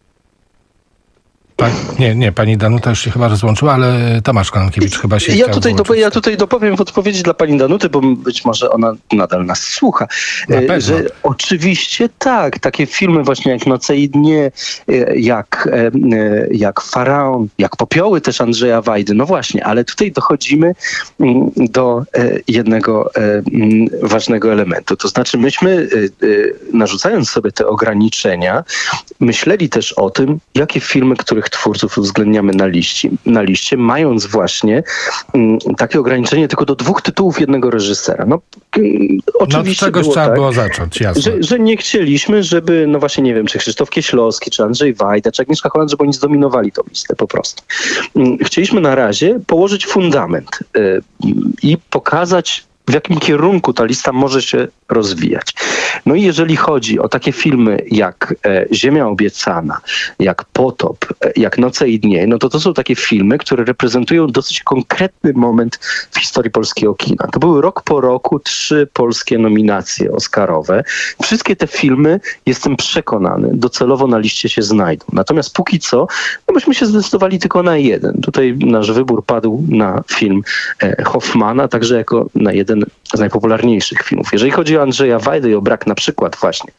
Pa, nie, nie, pani Danuta już się chyba rozłączyła, ale Tomasz Kononkiewicz chyba się Ja chciał tutaj, włączyć. dopo- ja tutaj dopowiem w odpowiedzi dla pani Danuty, bo być może ona nadal nas słucha. Na E, pewno. Że oczywiście tak, takie filmy właśnie jak Noce i dnie, e, jak, e, e, jak Faraon, jak Popioły też Andrzeja Wajdy. No właśnie, ale tutaj dochodzimy mm, do e, jednego e, mm, ważnego elementu. To znaczy myśmy, e, e, narzucając sobie te ograniczenia, myśleli też o tym, jakie filmy, których twórców uwzględniamy na liście, na liście mając właśnie mm, takie ograniczenie tylko do dwóch tytułów jednego reżysera. No, mm, oczywiście no, czegoś było trzeba tak, było zacząć, jasne. że, że nie chcieliśmy, żeby, no właśnie nie wiem, czy Krzysztof Kieślowski, czy Andrzej Wajda, czy Agnieszka Holland, żeby oni zdominowali tą listę po prostu. Mm, Chcieliśmy na razie położyć fundament y, i pokazać, w jakim kierunku ta lista może się rozwijać. No i jeżeli chodzi o takie filmy jak e, Ziemia obiecana, jak Potop, e, jak Noce i dnie, no to to są takie filmy, które reprezentują dosyć konkretny moment w historii polskiego kina. To były rok po roku trzy polskie nominacje oscarowe. Wszystkie te filmy, jestem przekonany, docelowo na liście się znajdą. Natomiast póki co, no myśmy się zdecydowali tylko na jeden. Tutaj nasz wybór padł na film e, Hoffmana, także jako na jeden z najpopularniejszych filmów. Jeżeli chodzi o Andrzeja Wajdę i o brak na przykład właśnie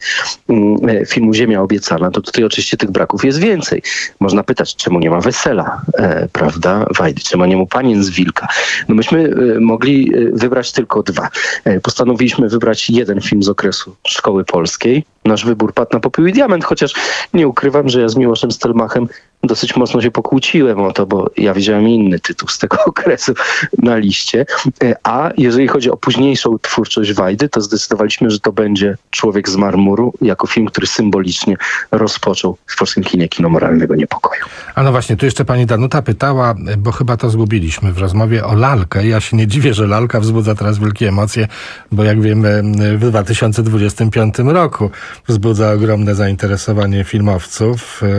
mm, filmu Ziemia obiecana, to tutaj oczywiście tych braków jest więcej. Można pytać, czemu nie ma Wesela, e, prawda, Wajdy, czemu nie ma Panien z Wilka. No myśmy e, mogli e, wybrać tylko dwa. E, postanowiliśmy wybrać jeden film z okresu Szkoły Polskiej. Nasz wybór padł na Popiół i Diament, chociaż nie ukrywam, że ja z Miłoszem Stelmachem dosyć mocno się pokłóciłem o to, bo ja widziałem inny tytuł z tego okresu na liście. A jeżeli chodzi o późniejszą twórczość Wajdy, to zdecydowaliśmy, że to będzie Człowiek z marmuru, jako film, który symbolicznie rozpoczął w polskim kinie kino moralnego niepokoju. A no właśnie, tu jeszcze pani Danuta pytała, bo chyba to zgubiliśmy w rozmowie o lalkę. Ja się nie dziwię, że lalka wzbudza teraz wielkie emocje, bo jak wiemy w dwa tysiące dwudziestym piątym roku wzbudza ogromne zainteresowanie filmowców.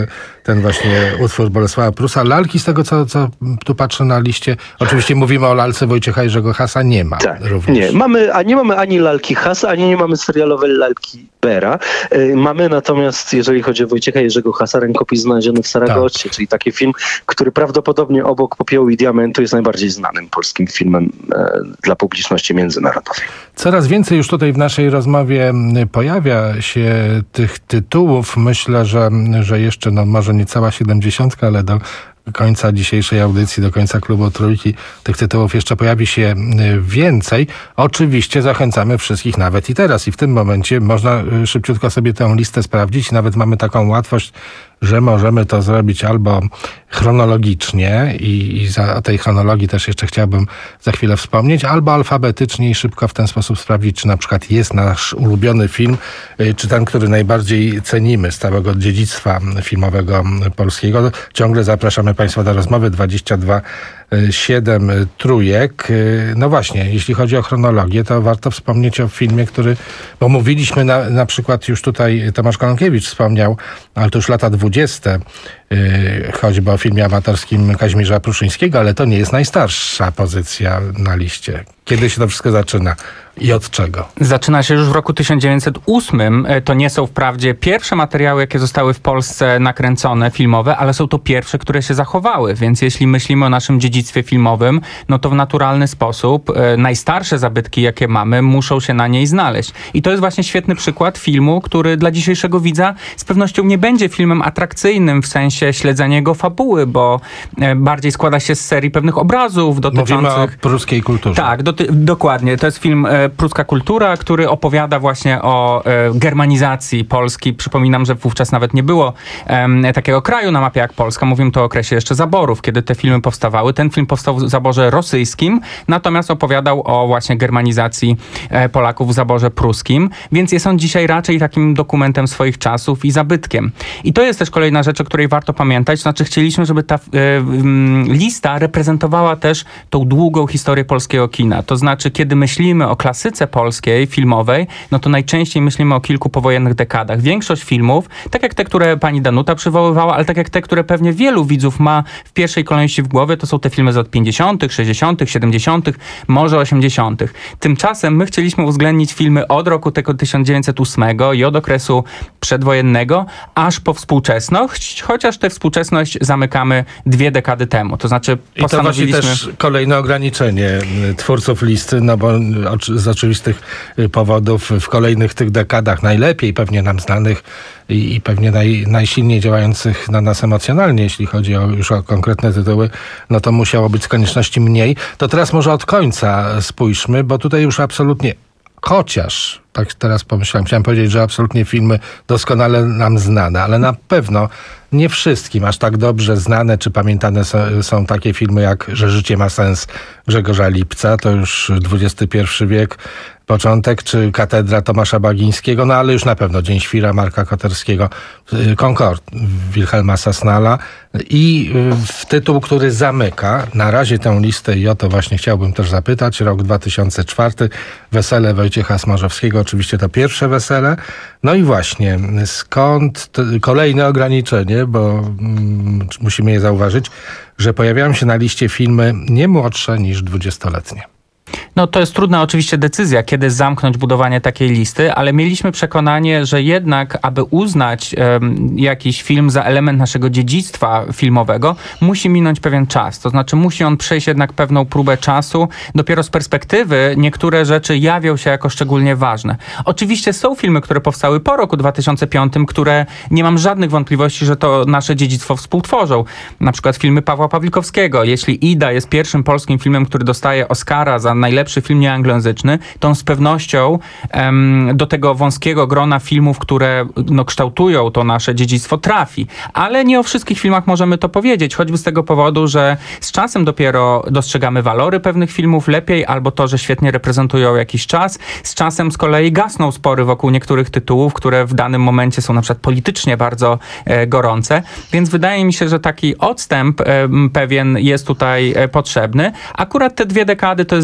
ten właśnie utwór Bolesława Prusa. Lalki, z tego co, co tu patrzę na liście, oczywiście mówimy o lalce Wojciecha Jerzego Hasa, nie ma tak, również. Nie, mamy, a nie mamy ani lalki Hasa, ani nie mamy serialowej lalki Bera. Yy, mamy natomiast, jeżeli chodzi o Wojciecha Jerzego Hasa, Rękopis znaleziony w Saragocie, tak. czyli taki film, który prawdopodobnie obok Popiołu i Diamentu jest najbardziej znanym polskim filmem e, dla publiczności międzynarodowej. Coraz więcej już tutaj w naszej rozmowie pojawia się tych tytułów. Myślę, że, że jeszcze no może nie cała siedemdziesiątka, ale do końca dzisiejszej audycji, do końca Klubu Trójki tych tytułów jeszcze pojawi się więcej. Oczywiście zachęcamy wszystkich nawet i teraz i w tym momencie można szybciutko sobie tę listę sprawdzić. Nawet mamy taką łatwość, że możemy to zrobić albo chronologicznie i, i za, o tej chronologii też jeszcze chciałbym za chwilę wspomnieć, albo alfabetycznie i szybko w ten sposób sprawdzić, czy na przykład jest nasz ulubiony film, czy ten, który najbardziej cenimy z całego dziedzictwa filmowego polskiego. Ciągle zapraszamy Państwa do rozmowy dwadzieścia dwa siedem trójek. No właśnie, jeśli chodzi o chronologię, to warto wspomnieć o filmie, który, bo mówiliśmy na, na przykład już tutaj Tomasz Kolonkiewicz wspomniał, ale to już lata dwudzieste, choćby o filmie amatorskim Kazimierza Pruszyńskiego, ale to nie jest najstarsza pozycja na liście. Kiedy się to wszystko zaczyna i od czego? Zaczyna się już w roku tysiąc dziewięćset ósmym. To nie są wprawdzie pierwsze materiały, jakie zostały w Polsce nakręcone, filmowe, ale są to pierwsze, które się zachowały. Więc jeśli myślimy o naszym dziedzictwie filmowym, no to w naturalny sposób e, najstarsze zabytki, jakie mamy, muszą się na niej znaleźć. I to jest właśnie świetny przykład filmu, który dla dzisiejszego widza z pewnością nie będzie filmem atrakcyjnym w sensie śledzenia jego fabuły, bo e, bardziej składa się z serii pewnych obrazów dotyczących... Mówimy o pruskiej kulturze. Tak, doty- dokładnie. To jest film e, Pruska kultura, który opowiada właśnie o e, germanizacji Polski. Przypominam, że wówczas nawet nie było e, takiego kraju na mapie jak Polska. Mówimy tu o okresie jeszcze zaborów, kiedy te filmy powstawały. Ten film powstał w zaborze rosyjskim, natomiast opowiadał o właśnie germanizacji e, Polaków w zaborze pruskim, więc jest on dzisiaj raczej takim dokumentem swoich czasów i zabytkiem. I to jest też kolejna rzecz, o której warto pamiętać. Znaczy chcieliśmy, żeby ta e, m, lista reprezentowała też tą długą historię polskiego kina. To znaczy, kiedy myślimy o klasyce polskiej, filmowej, no to najczęściej myślimy o kilku powojennych dekadach. Większość filmów, tak jak te, które pani Danuta przywoływała, ale tak jak te, które pewnie wielu widzów ma w pierwszej kolejności w głowie, to są te filmy z lat pięćdziesiątych, sześćdziesiątych, siedemdziesiątych, może osiemdziesiątych. Tymczasem my chcieliśmy uwzględnić filmy od roku tego tysiąc dziewięćset ósmego i od okresu przedwojennego, aż po współczesność, chociaż tę współczesność zamykamy dwie dekady temu. To znaczy postanowiliśmy... I to właśnie też kolejne ograniczenie twórców listy, no bo z oczywistych powodów w kolejnych tych dekadach najlepiej pewnie nam znanych i, i pewnie naj, najsilniej działających na nas emocjonalnie, jeśli chodzi o, już o konkretne tytuły, no to musiało być z konieczności mniej. To teraz może od końca spójrzmy, bo tutaj już absolutnie, chociaż, tak teraz pomyślałem, chciałem powiedzieć, że absolutnie filmy doskonale nam znane, ale na pewno nie wszystkim aż tak dobrze znane czy pamiętane są, są takie filmy jak Że życie ma sens Grzegorza Lipca, to już dwudziesty pierwszy wiek, początek, czy Katedra Tomasza Bagińskiego, no ale już na pewno Dzień Świra Marka Koterskiego, Concord Wilhelma Sasnala i w tytuł, który zamyka na razie tę listę i o to właśnie chciałbym też zapytać, rok dwa tysiące czwarty, Wesele Wojciecha Smarzowskiego, oczywiście to pierwsze wesele. No i właśnie, skąd kolejne ograniczenie, bo mm, musimy je zauważyć, że pojawiają się na liście filmy nie młodsze niż dwudziestoletnie. No to jest trudna oczywiście decyzja, kiedy zamknąć budowanie takiej listy, ale mieliśmy przekonanie, że jednak, aby uznać um, jakiś film za element naszego dziedzictwa filmowego, musi minąć pewien czas. To znaczy musi on przejść jednak pewną próbę czasu. Dopiero z perspektywy niektóre rzeczy jawią się jako szczególnie ważne. Oczywiście są filmy, które powstały po roku dwa tysiące piątym, które nie mam żadnych wątpliwości, że to nasze dziedzictwo współtworzą. Na przykład filmy Pawła Pawlikowskiego. Jeśli Ida jest pierwszym polskim filmem, który dostaje Oscara za najlepszy film nieanglojęzyczny, to on z pewnością um, do tego wąskiego grona filmów, które no, kształtują to nasze dziedzictwo, trafi. Ale nie o wszystkich filmach możemy to powiedzieć, choćby z tego powodu, że z czasem dopiero dostrzegamy walory pewnych filmów lepiej, albo to, że świetnie reprezentują jakiś czas. Z czasem z kolei gasną spory wokół niektórych tytułów, które w danym momencie są na przykład politycznie bardzo e, gorące. Więc wydaje mi się, że taki odstęp e, pewien jest tutaj e, potrzebny. Akurat te dwie dekady to jest z jednej strony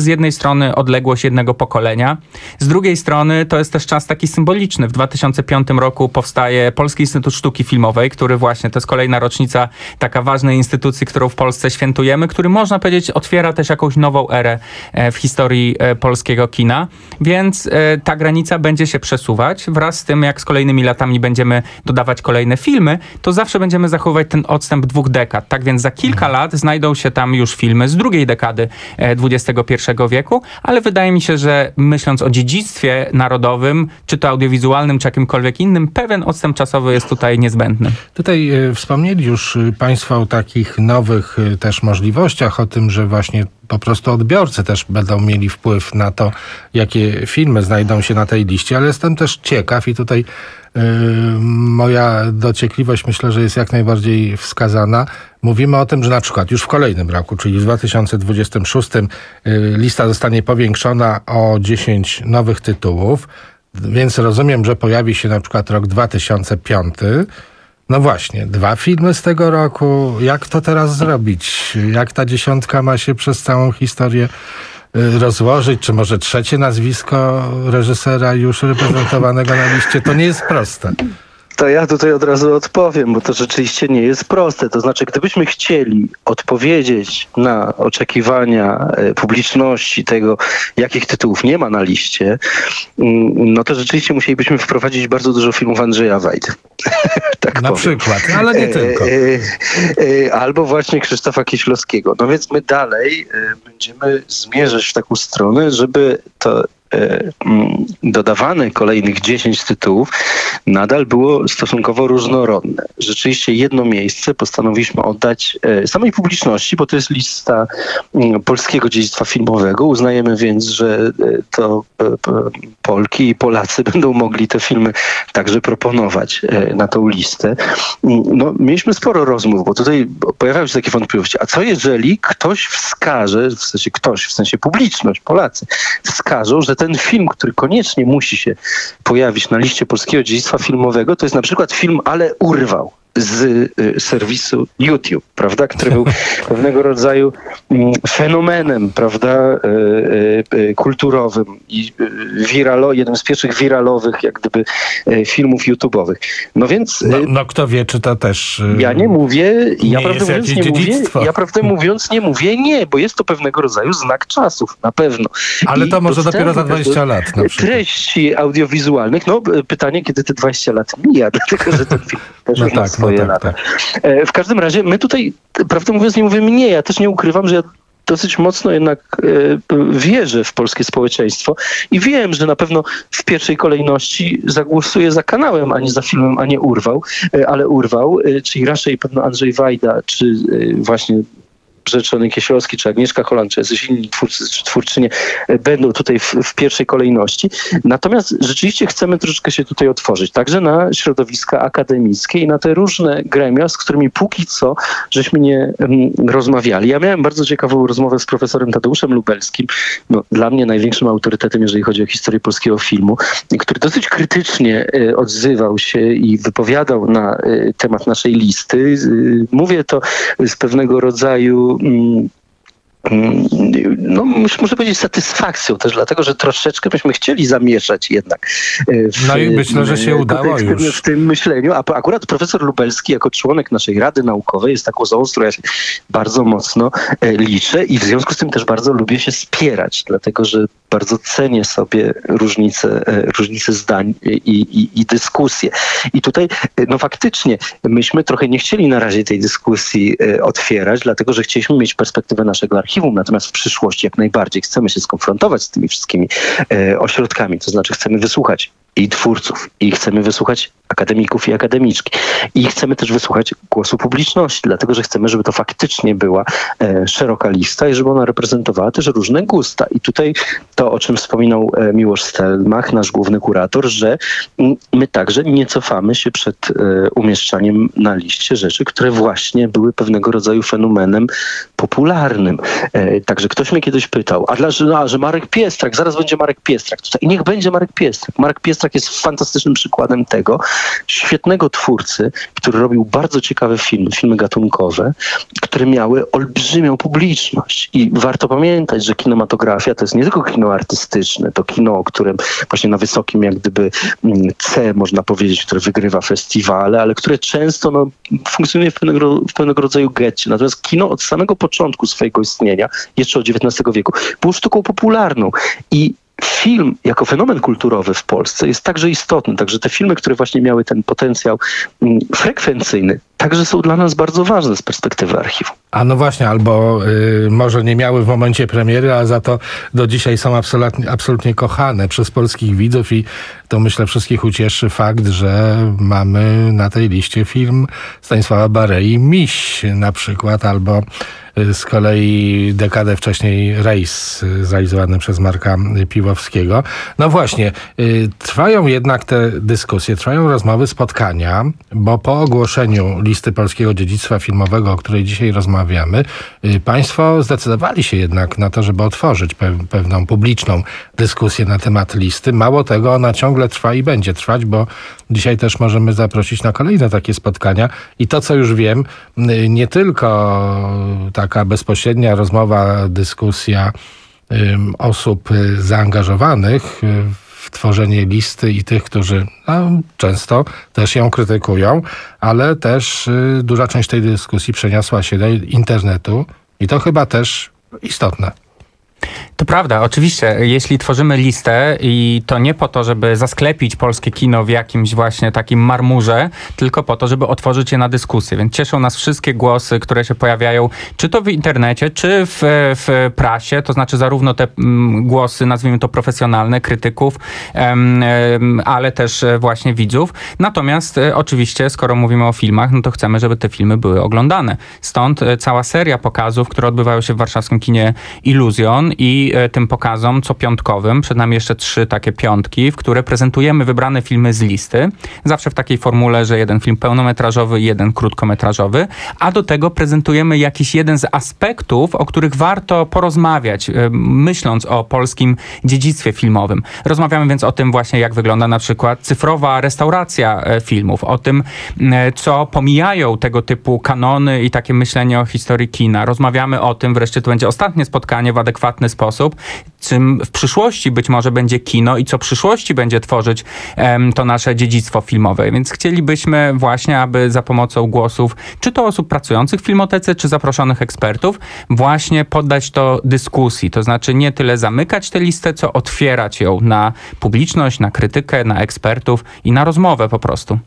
strony odległość jednego pokolenia, z drugiej strony to jest też czas taki symboliczny. W dwa tysiące piątym roku powstaje Polski Instytut Sztuki Filmowej, który właśnie, to jest kolejna rocznica taka ważnej instytucji, którą w Polsce świętujemy, który można powiedzieć otwiera też jakąś nową erę w historii polskiego kina, więc ta granica będzie się przesuwać. Wraz z tym, jak z kolejnymi latami będziemy dodawać kolejne filmy, to zawsze będziemy zachowywać ten odstęp dwóch dekad. Tak więc za kilka lat znajdą się tam już filmy z drugiej dekady dwudziestego pierwszego wieku, ale wydaje mi się, że myśląc o dziedzictwie narodowym, czy to audiowizualnym, czy jakimkolwiek innym, pewien odstęp czasowy jest tutaj niezbędny. Tutaj y, wspomnieli już y, Państwo o takich nowych y, też możliwościach, o tym, że właśnie po prostu odbiorcy też będą mieli wpływ na to, jakie filmy znajdą się na tej liście, ale jestem też ciekaw i tutaj yy, moja dociekliwość myślę, że jest jak najbardziej wskazana. Mówimy o tym, że na przykład już w kolejnym roku, czyli w dwa tysiące dwudziestym szóstym yy, lista zostanie powiększona o dziesięć nowych tytułów, więc rozumiem, że pojawi się na przykład rok dwa tysiące piąty. No właśnie, dwa filmy z tego roku. Jak to teraz zrobić? Jak ta dziesiątka ma się przez całą historię rozłożyć? Czy może trzecie nazwisko reżysera już reprezentowanego na liście? To nie jest proste. To ja tutaj od razu odpowiem, bo to rzeczywiście nie jest proste. To znaczy, gdybyśmy chcieli odpowiedzieć na oczekiwania publiczności tego, jakich tytułów nie ma na liście, no to rzeczywiście musielibyśmy wprowadzić bardzo dużo filmów Andrzeja Wajdy. tak na powiem. przykład, ale nie tylko. Albo właśnie Krzysztofa Kieślowskiego. No więc my dalej będziemy zmierzać w taką stronę, żeby to dodawane kolejnych dziesięć tytułów nadal było stosunkowo różnorodne. Rzeczywiście jedno miejsce postanowiliśmy oddać samej publiczności, bo to jest lista polskiego dziedzictwa filmowego. Uznajemy więc, że to Polki i Polacy będą mogli te filmy także proponować na tą listę. No, mieliśmy sporo rozmów, bo tutaj pojawiały się takie wątpliwości. A co jeżeli ktoś wskaże, w sensie ktoś, w sensie publiczność, Polacy, wskażą, że ten film, który koniecznie musi się pojawić na liście polskiego dziedzictwa filmowego, to jest na przykład film Ale urwał z y, serwisu YouTube, prawda, który był pewnego rodzaju y, fenomenem, prawda, y, y, kulturowym i y, wiralo, jednym z pierwszych wiralowych, jak gdyby, y, filmów YouTube'owych. No więc... Y, no, no kto wie, czy to też... Y, ja nie mówię, nie ja prawdę mówiąc nie mówię, ja prawdę mówiąc nie mówię nie, bo jest to pewnego rodzaju znak czasów, na pewno. Ale I to może dopiero za dwadzieścia lat. Na treści audiowizualnych, no pytanie, kiedy te dwadzieścia lat mija, dlatego, że ten film też no ma tak, swoje no tak, lata. tak. W każdym razie my tutaj, prawdę mówiąc, nie mówimy nie. Ja też nie ukrywam, że ja dosyć mocno jednak e, wierzę w polskie społeczeństwo i wiem, że na pewno w pierwszej kolejności zagłosuję za kanałem, a nie za filmem, a nie urwał, e, ale urwał, e, czyli raczej pewno Andrzej Wajda, czy e, właśnie Rzeczony Kieślowski, czy Agnieszka Holland, czy jacyś inni twórcy, czy twórczynie będą tutaj w, w pierwszej kolejności. Natomiast rzeczywiście chcemy troszeczkę się tutaj otworzyć, także na środowiska akademickie i na te różne gremia, z którymi póki co żeśmy nie um, rozmawiali. Ja miałem bardzo ciekawą rozmowę z profesorem Tadeuszem Lubelskim, no, dla mnie największym autorytetem, jeżeli chodzi o historię polskiego filmu, który dosyć krytycznie y, odzywał się i wypowiadał na y, temat naszej listy. Y, mówię to z pewnego rodzaju no muszę powiedzieć satysfakcją też, dlatego, że troszeczkę byśmy chcieli zamieszać jednak w, no i myślę, że się udało w, już. w tym myśleniu, a akurat profesor Lubelski jako członek naszej Rady Naukowej jest taką osobą, z którą ja się bardzo mocno liczę i w związku z tym też bardzo lubię się spierać, dlatego, że bardzo cenię sobie różnice, różnice zdań i, i, i dyskusje. I tutaj no faktycznie myśmy trochę nie chcieli na razie tej dyskusji otwierać, dlatego, że chcieliśmy mieć perspektywę naszego archiwum, natomiast w przyszłości jak najbardziej chcemy się skonfrontować z tymi wszystkimi e, ośrodkami, to znaczy chcemy wysłuchać i twórców, i chcemy wysłuchać akademików i akademiczki. I chcemy też wysłuchać głosu publiczności, dlatego że chcemy, żeby to faktycznie była e, szeroka lista i żeby ona reprezentowała też różne gusta. I tutaj to, o czym wspominał e, Miłosz Stelmach, nasz główny kurator, że m, my także nie cofamy się przed e, umieszczaniem na liście rzeczy, które właśnie były pewnego rodzaju fenomenem popularnym. E, także ktoś mnie kiedyś pytał, a, dla, że, a że Marek Piestrak, zaraz będzie Marek Piestrak. Tutaj, i niech będzie Marek Piestrak. Marek Piestrak jest fantastycznym przykładem tego, świetnego twórcy, który robił bardzo ciekawe filmy, filmy gatunkowe, które miały olbrzymią publiczność. I warto pamiętać, że kinematografia to jest nie tylko kino artystyczne, to kino, o którym właśnie na wysokim jak gdyby C, można powiedzieć, które wygrywa festiwale, ale które często no, funkcjonuje w pewnego, w pewnego rodzaju getcie. Natomiast kino od samego początku swojego istnienia, jeszcze od dziewiętnastego wieku, było sztuką popularną i film jako fenomen kulturowy w Polsce jest także istotny. Także te filmy, które właśnie miały ten potencjał mm, frekwencyjny, także są dla nas bardzo ważne z perspektywy archiwum. A no właśnie, albo y, może nie miały w momencie premiery, a za to do dzisiaj są absolutnie, absolutnie kochane przez polskich widzów i to myślę wszystkich ucieszy fakt, że mamy na tej liście film Stanisława Barei Miś na przykład, albo z kolei dekadę wcześniej Rejs zrealizowany przez Marka Piwowskiego. No właśnie, trwają jednak te dyskusje, trwają rozmowy, spotkania, bo po ogłoszeniu listy polskiego dziedzictwa filmowego, o której dzisiaj rozmawiamy, państwo zdecydowali się jednak na to, żeby otworzyć pe- pewną publiczną dyskusję na temat listy. Mało tego, ona ciągle trwa i będzie trwać, bo dzisiaj też możemy zaprosić na kolejne takie spotkania i to, co już wiem, nie tylko taka bezpośrednia rozmowa, dyskusja um, osób zaangażowanych w tworzenie listy i tych, którzy no, często też ją krytykują, ale też y, duża część tej dyskusji przeniosła się do internetu i to chyba też istotne. To prawda, oczywiście, jeśli tworzymy listę i to nie po to, żeby zasklepić polskie kino w jakimś właśnie takim marmurze, tylko po to, żeby otworzyć je na dyskusję. Więc cieszą nas wszystkie głosy, które się pojawiają, czy to w internecie, czy w, w prasie, to znaczy zarówno te m, głosy, nazwijmy to profesjonalne, krytyków, em, em, ale też właśnie widzów. Natomiast e, oczywiście, skoro mówimy o filmach, no to chcemy, żeby te filmy były oglądane. Stąd e, cała seria pokazów, które odbywają się w warszawskim kinie Iluzjon i tym pokazom copiątkowym, przed nami jeszcze trzy takie piątki, w które prezentujemy wybrane filmy z listy. Zawsze w takiej formule, że jeden film pełnometrażowy i jeden krótkometrażowy, a do tego prezentujemy jakiś jeden z aspektów, o których warto porozmawiać, myśląc o polskim dziedzictwie filmowym. Rozmawiamy więc o tym właśnie, jak wygląda na przykład cyfrowa restauracja filmów, o tym, co pomijają tego typu kanony i takie myślenie o historii kina. Rozmawiamy o tym, wreszcie to będzie ostatnie spotkanie w adekwatny sposób, czym w przyszłości być może będzie kino i co w przyszłości będzie tworzyć um, to nasze dziedzictwo filmowe. Więc chcielibyśmy właśnie, aby za pomocą głosów, czy to osób pracujących w Filmotece, czy zaproszonych ekspertów, właśnie poddać to dyskusji. To znaczy nie tyle zamykać tę listę, co otwierać ją na publiczność, na krytykę, na ekspertów i na rozmowę po prostu.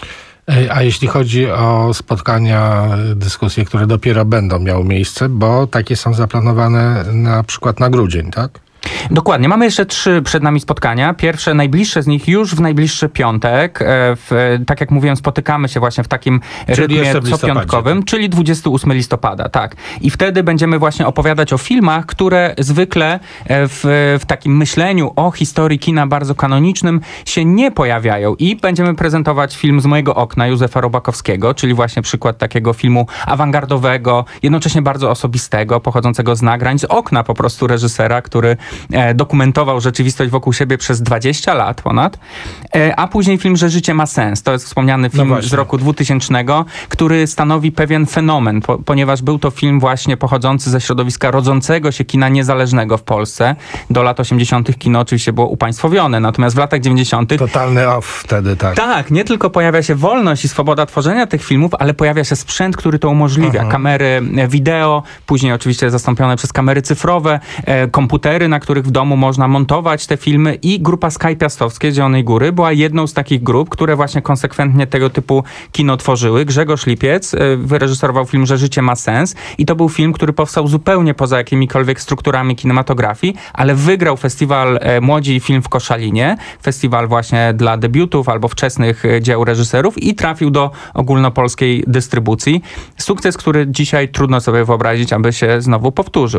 A jeśli chodzi o spotkania, dyskusje, które dopiero będą miały miejsce, bo takie są zaplanowane na przykład na grudzień, tak? Dokładnie. Mamy jeszcze trzy przed nami spotkania. Pierwsze, najbliższe z nich już w najbliższy piątek. W, tak jak mówiłem, spotykamy się właśnie w takim czyli rytmie copiątkowym, czyli dwudziestego ósmego listopada. Tak. I wtedy będziemy właśnie opowiadać o filmach, które zwykle w, w takim myśleniu o historii kina bardzo kanonicznym się nie pojawiają. I będziemy prezentować film Z mojego okna Józefa Robakowskiego, czyli właśnie przykład takiego filmu awangardowego, jednocześnie bardzo osobistego, pochodzącego z nagrań, z okna po prostu reżysera, który dokumentował rzeczywistość wokół siebie przez dwadzieścia lat ponad, a później film, że życie ma sens. To jest wspomniany film no z roku dwutysięcznego, który stanowi pewien fenomen, po, ponieważ był to film właśnie pochodzący ze środowiska rodzącego się kina niezależnego w Polsce. Do lat osiemdziesiątych kino oczywiście było upaństwowione, natomiast w latach dziewięćdziesiątych totalny off wtedy, tak. Tak, nie tylko pojawia się wolność i swoboda tworzenia tych filmów, ale pojawia się sprzęt, który to umożliwia. Aha. Kamery wideo, później oczywiście zastąpione przez kamery cyfrowe, e, komputery, na których w domu można montować te filmy i grupa Sky Piastowskie z Zielonej Góry była jedną z takich grup, które właśnie konsekwentnie tego typu kino tworzyły. Grzegorz Lipiec e, wyreżyserował film, że życie ma sens i to był film, który powstał zupełnie poza jakimikolwiek strukturami kinematografii, ale wygrał festiwal e, Młodzi i Film w Koszalinie, festiwal właśnie dla debiutów albo wczesnych e, dzieł reżyserów i trafił do ogólnopolskiej dystrybucji. Sukces, który dzisiaj trudno sobie wyobrazić, aby się znowu powtórzył.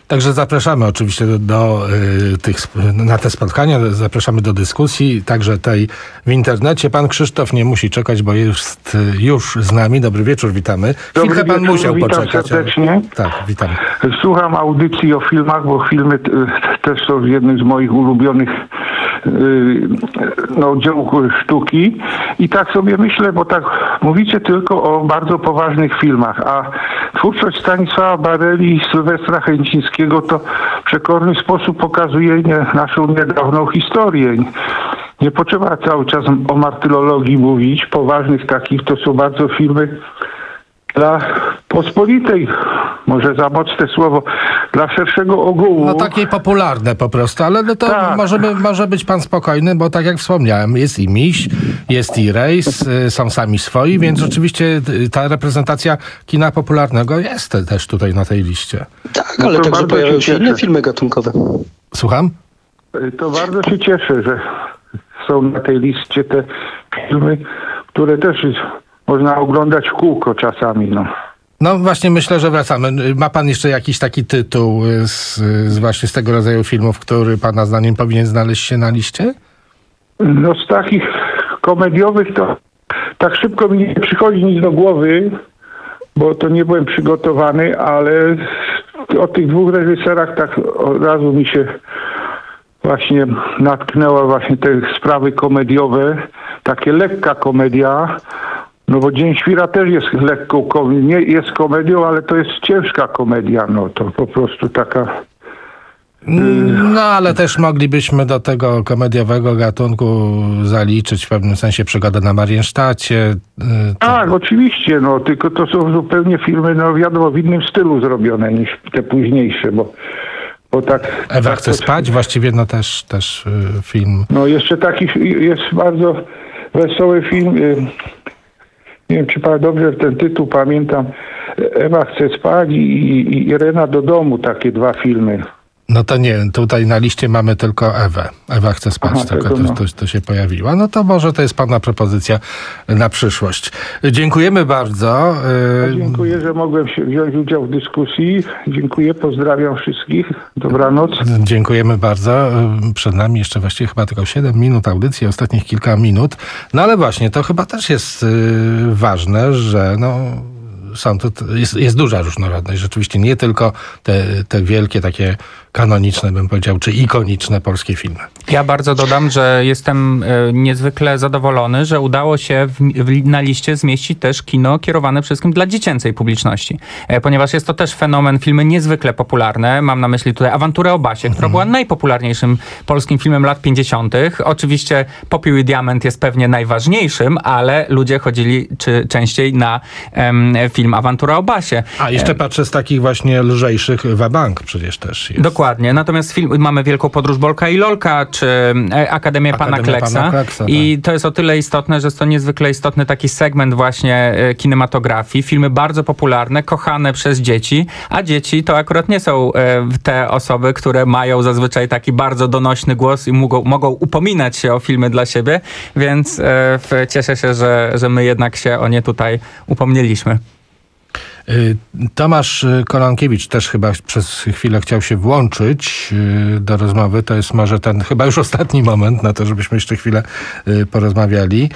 Także zapraszamy oczywiście do, do y, tych, na te spotkania, zapraszamy do dyskusji, także tej w internecie. Pan Krzysztof nie musi czekać, bo jest już z nami. Dobry wieczór, witamy. Dobry Chwilkę pan wieczór, musiał witam poczekać. serdecznie. Ale... Tak, witam. Słucham audycji o filmach, bo filmy t- też są jednym z moich ulubionych yy, no, dzieł sztuki. I tak sobie myślę, bo tak mówicie tylko o bardzo poważnych filmach, a twórczość Stanisława Bareli i Sylwestra Chęcińskiego to w przekorny sposób pokazuje nie, naszą niedawną historię. Nie potrzeba cały czas o martyrologii mówić, poważnych takich, to są bardzo filmy dla pospolitej, może za mocne słowo, dla szerszego ogółu. No takie popularne po prostu, ale no to tak. może, by, może być pan spokojny, bo tak jak wspomniałem, jest i Miś, jest i Rejs, y, są sami swoi, więc rzeczywiście y, ta reprezentacja kina popularnego jest te, też tutaj na tej liście. Tak, ale no także pojawiają się inne filmy gatunkowe. Słucham? To bardzo się cieszę, że są na tej liście te filmy, które też można oglądać w kółko czasami, no. No właśnie myślę, że wracamy. Ma pan jeszcze jakiś taki tytuł z, z właśnie z tego rodzaju filmów, który pana zdaniem powinien znaleźć się na liście? No z takich komediowych to tak szybko mi nie przychodzi nic do głowy, bo to nie byłem przygotowany, ale o tych dwóch reżyserach tak od razu mi się właśnie natknęła właśnie te sprawy komediowe, takie lekka komedia. No bo Dzień Świra też jest lekką komedią, nie jest komedią, ale to jest ciężka komedia, no to po prostu taka... No ale też moglibyśmy do tego komediowego gatunku zaliczyć w pewnym sensie Przygodę na Mariensztacie. Tak, oczywiście, no tylko to są zupełnie filmy, no wiadomo, w innym stylu zrobione niż te późniejsze, bo, bo tak... Ewa tak chce to... spać, właściwie no też, też film. No jeszcze taki jest bardzo wesoły film... Nie wiem, czy pan dobrze ten tytuł pamiętam. Ewa chce spać i, i Irena do domu, takie dwa filmy. No to nie, tutaj na liście mamy tylko Ewę. Ewa chce spać, Aha, tylko tego, to, no. to, to się pojawiła. No to może to jest pana propozycja na przyszłość. Dziękujemy bardzo. Ja dziękuję, że mogłem się wziąć udział w dyskusji. Dziękuję, pozdrawiam wszystkich. Dobranoc. Dziękujemy bardzo. Przed nami jeszcze właściwie chyba tylko siedem minut audycji, ostatnich kilka minut. No ale właśnie, to chyba też jest ważne, że no... Są to, jest, jest duża różnorodność. Rzeczywiście nie tylko te, te wielkie, takie kanoniczne, bym powiedział, czy ikoniczne polskie filmy. Ja bardzo dodam, że jestem e, niezwykle zadowolony, że udało się w, w, na liście zmieścić też kino kierowane przede wszystkim dla dziecięcej publiczności. E, ponieważ jest to też fenomen, filmy niezwykle popularne. Mam na myśli tutaj Awanturę o Basie, która mhm. była najpopularniejszym polskim filmem lat pięćdziesiątych. Oczywiście Popiół i Diament jest pewnie najważniejszym, ale ludzie chodzili czy częściej na em, film Awantura o Basie. A jeszcze patrzę z takich właśnie lżejszych, Wabank przecież też jest. Dokładnie. Natomiast film, mamy Wielką Podróż Bolka i Lolka, czy Akademię Pana Akademia Kleksa. Pana Kleksa, I to jest o tyle istotne, że jest to niezwykle istotny taki segment właśnie kinematografii. Filmy bardzo popularne, kochane przez dzieci, a dzieci to akurat nie są te osoby, które mają zazwyczaj taki bardzo donośny głos i mogą, mogą upominać się o filmy dla siebie, więc cieszę się, że, że my jednak się o nie tutaj upomnieliśmy. Tomasz Kolankiewicz też chyba przez chwilę chciał się włączyć do rozmowy. To jest może ten chyba już ostatni moment na to, żebyśmy jeszcze chwilę porozmawiali.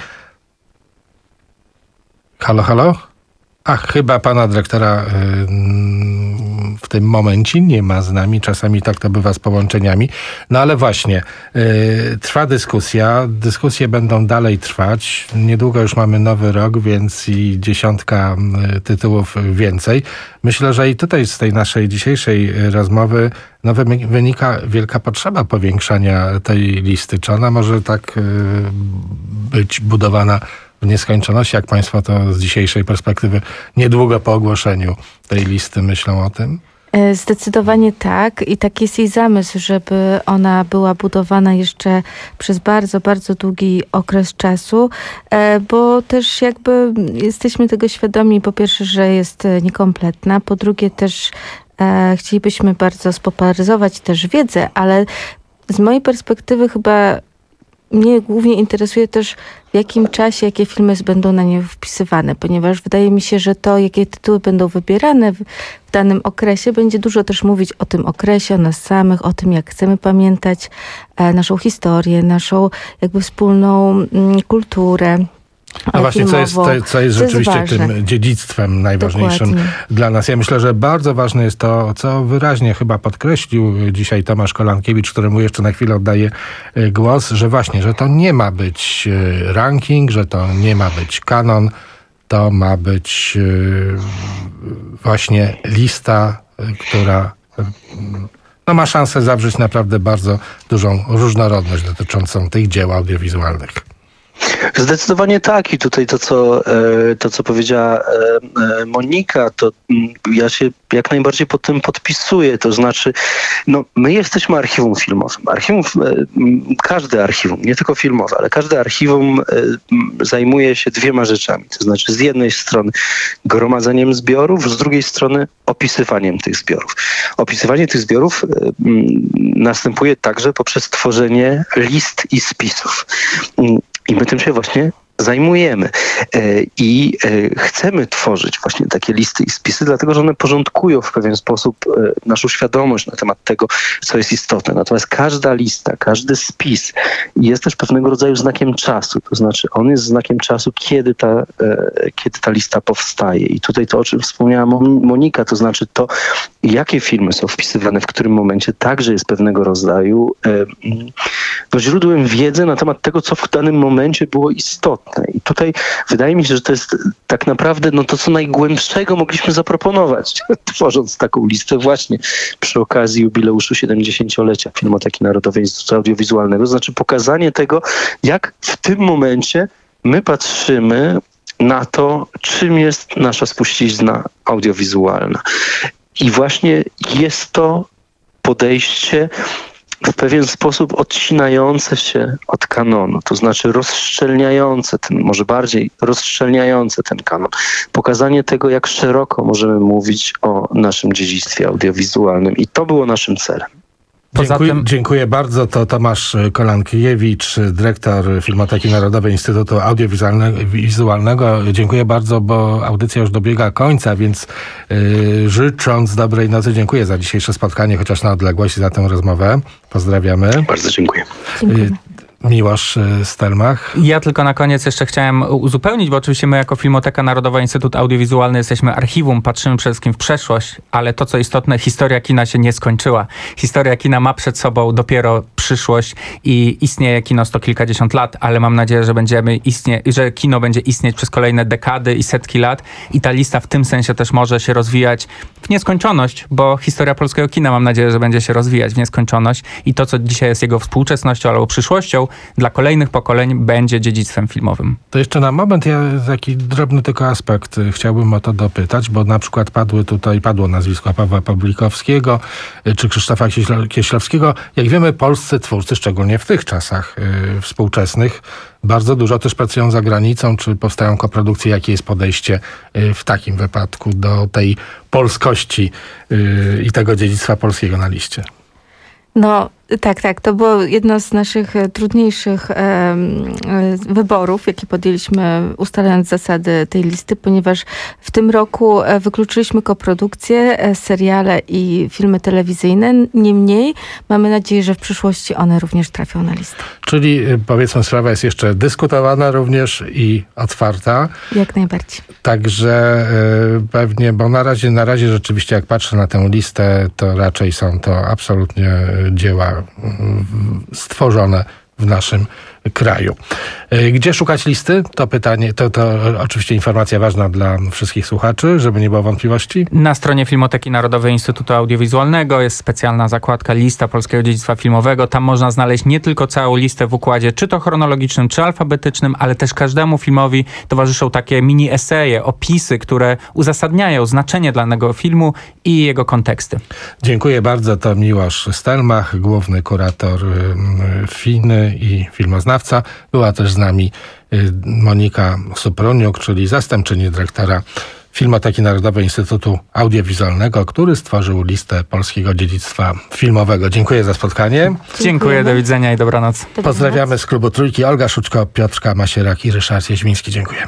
Halo, halo? Ach, chyba pana dyrektora w tym momencie nie ma z nami. Czasami tak to bywa z połączeniami. No ale właśnie, trwa dyskusja. Dyskusje będą dalej trwać. Niedługo już mamy nowy rok, więc i dziesiątka tytułów więcej. Myślę, że i tutaj z tej naszej dzisiejszej rozmowy no, wynika wielka potrzeba powiększania tej listy. Czy ona może tak być budowana w nieskończoność, jak państwo to z dzisiejszej perspektywy niedługo po ogłoszeniu tej listy myślą o tym? Zdecydowanie tak i taki jest jej zamysł, żeby ona była budowana jeszcze przez bardzo, bardzo długi okres czasu, bo też jakby jesteśmy tego świadomi, po pierwsze, że jest niekompletna, po drugie też chcielibyśmy bardzo spopularyzować też wiedzę, ale z mojej perspektywy chyba mnie głównie interesuje też, w jakim czasie, jakie filmy będą na nie wpisywane, ponieważ wydaje mi się, że to, jakie tytuły będą wybierane w, w danym okresie, będzie dużo też mówić o tym okresie, o nas samych, o tym, jak chcemy pamiętać e, naszą historię, naszą jakby wspólną mm, kulturę. No właśnie, co jest, co, co jest rzeczywiście jest tym dziedzictwem najważniejszym Dokładnie. Dla nas. Ja myślę, że bardzo ważne jest to, co wyraźnie chyba podkreślił dzisiaj Tomasz Kolankiewicz, któremu jeszcze na chwilę oddaję głos, że właśnie, że to nie ma być ranking, że to nie ma być kanon, to ma być właśnie lista, która no, ma szansę zawrzeć naprawdę bardzo dużą różnorodność dotyczącą tych dzieł audiowizualnych. Zdecydowanie tak i tutaj to, co, to, co powiedziała Monika, to ja się jak najbardziej pod tym podpisuję. To znaczy, no, my jesteśmy archiwum filmowym. Archiwum, każde archiwum, nie tylko filmowe, ale każde archiwum zajmuje się dwiema rzeczami. To znaczy z jednej strony gromadzeniem zbiorów, z drugiej strony opisywaniem tych zbiorów. Opisywanie tych zbiorów następuje także poprzez tworzenie list i spisów. I my tym się właśnie zajmujemy i chcemy tworzyć właśnie takie listy i spisy, dlatego że one porządkują w pewien sposób naszą świadomość na temat tego, co jest istotne. Natomiast każda lista, każdy spis jest też pewnego rodzaju znakiem czasu. To znaczy on jest znakiem czasu, kiedy ta, kiedy ta lista powstaje. I tutaj to, o czym wspomniała Monika, to znaczy to, jakie filmy są wpisywane w którym momencie, także jest pewnego rodzaju no, źródłem wiedzy na temat tego, co w danym momencie było istotne. I tutaj wydaje mi się, że to jest tak naprawdę no, to, co najgłębszego mogliśmy zaproponować, tworząc taką listę właśnie przy okazji jubileuszu siedemdziesięciolecia Filmoteki Narodowej Instytutu Audiowizualnego. To znaczy pokazanie tego, jak w tym momencie my patrzymy na to, czym jest nasza spuścizna audiowizualna. I właśnie jest to podejście w pewien sposób odcinające się od kanonu, to znaczy rozszczelniające ten, może bardziej rozszczelniające ten kanon. Pokazanie tego, jak szeroko możemy mówić o naszym dziedzictwie audiowizualnym i to było naszym celem. Dziękuję, tym... dziękuję bardzo. To Tomasz Kolankiewicz, dyrektor Filmoteki Narodowej Instytutu Audiowizualnego. Dziękuję bardzo, bo audycja już dobiega końca, więc yy, życząc dobrej nocy, dziękuję za dzisiejsze spotkanie, chociaż na odległość, za tę rozmowę. Pozdrawiamy. Bardzo dziękuję. Dziękuję. Miłosz Stelmach. Ja tylko na koniec jeszcze chciałem uzupełnić, bo oczywiście my jako Filmoteka Narodowa Instytut Audiowizualny jesteśmy archiwum, patrzymy przede wszystkim w przeszłość, ale to, co istotne, historia kina się nie skończyła. Historia kina ma przed sobą dopiero przyszłość i istnieje kino sto kilkadziesiąt lat, ale mam nadzieję, że będziemy istnie, że kino będzie istnieć przez kolejne dekady i setki lat i ta lista w tym sensie też może się rozwijać w nieskończoność, bo historia polskiego kina, mam nadzieję, że będzie się rozwijać w nieskończoność i to, co dzisiaj jest jego współczesnością albo przyszłością, dla kolejnych pokoleń będzie dziedzictwem filmowym. To jeszcze na moment ja taki drobny tylko aspekt chciałbym o to dopytać, bo na przykład padły tutaj, padło nazwisko Pawła Pawlikowskiego czy Krzysztofa Kieślowskiego. Jak wiemy, polscy twórcy, szczególnie w tych czasach yy, współczesnych, bardzo dużo też pracują za granicą, czy powstają koprodukcje. Jakie jest podejście yy, w takim wypadku do tej polskości yy, i tego dziedzictwa polskiego na liście? No tak, tak. To było jedno z naszych trudniejszych e, e, wyborów, jakie podjęliśmy, ustalając zasady tej listy, ponieważ w tym roku wykluczyliśmy koprodukcje, e, seriale i filmy telewizyjne. Niemniej mamy nadzieję, że w przyszłości one również trafią na listę. Czyli powiedzmy, sprawa jest jeszcze dyskutowana również i otwarta. Jak najbardziej. Także e, pewnie, bo na razie, na razie rzeczywiście jak patrzę na tę listę, to raczej są to absolutnie dzieła stworzone w naszym kraju. Gdzie szukać listy? To pytanie, to, to oczywiście informacja ważna dla wszystkich słuchaczy, żeby nie było wątpliwości. Na stronie Filmoteki Narodowej Instytutu Audiowizualnego jest specjalna zakładka Lista Polskiego Dziedzictwa Filmowego. Tam można znaleźć nie tylko całą listę w układzie, czy to chronologicznym, czy alfabetycznym, ale też każdemu filmowi towarzyszą takie mini eseje, opisy, które uzasadniają znaczenie danego filmu i jego konteksty. Dziękuję bardzo. To Miłosz Stelmach, główny kurator Finy i filmoznawca. Była też z nami Monika Supruniuk, czyli zastępczyni dyrektora Filmoteki Narodowej Instytutu Audiowizualnego, który stworzył listę polskiego dziedzictwa filmowego. Dziękuję za spotkanie. Dziękuję, do widzenia i dobranoc. dobranoc. Pozdrawiamy z klubu Trójki. Olga Szuczko, Piotrka Masierak i Ryszard Jaźwiński. Dziękujemy.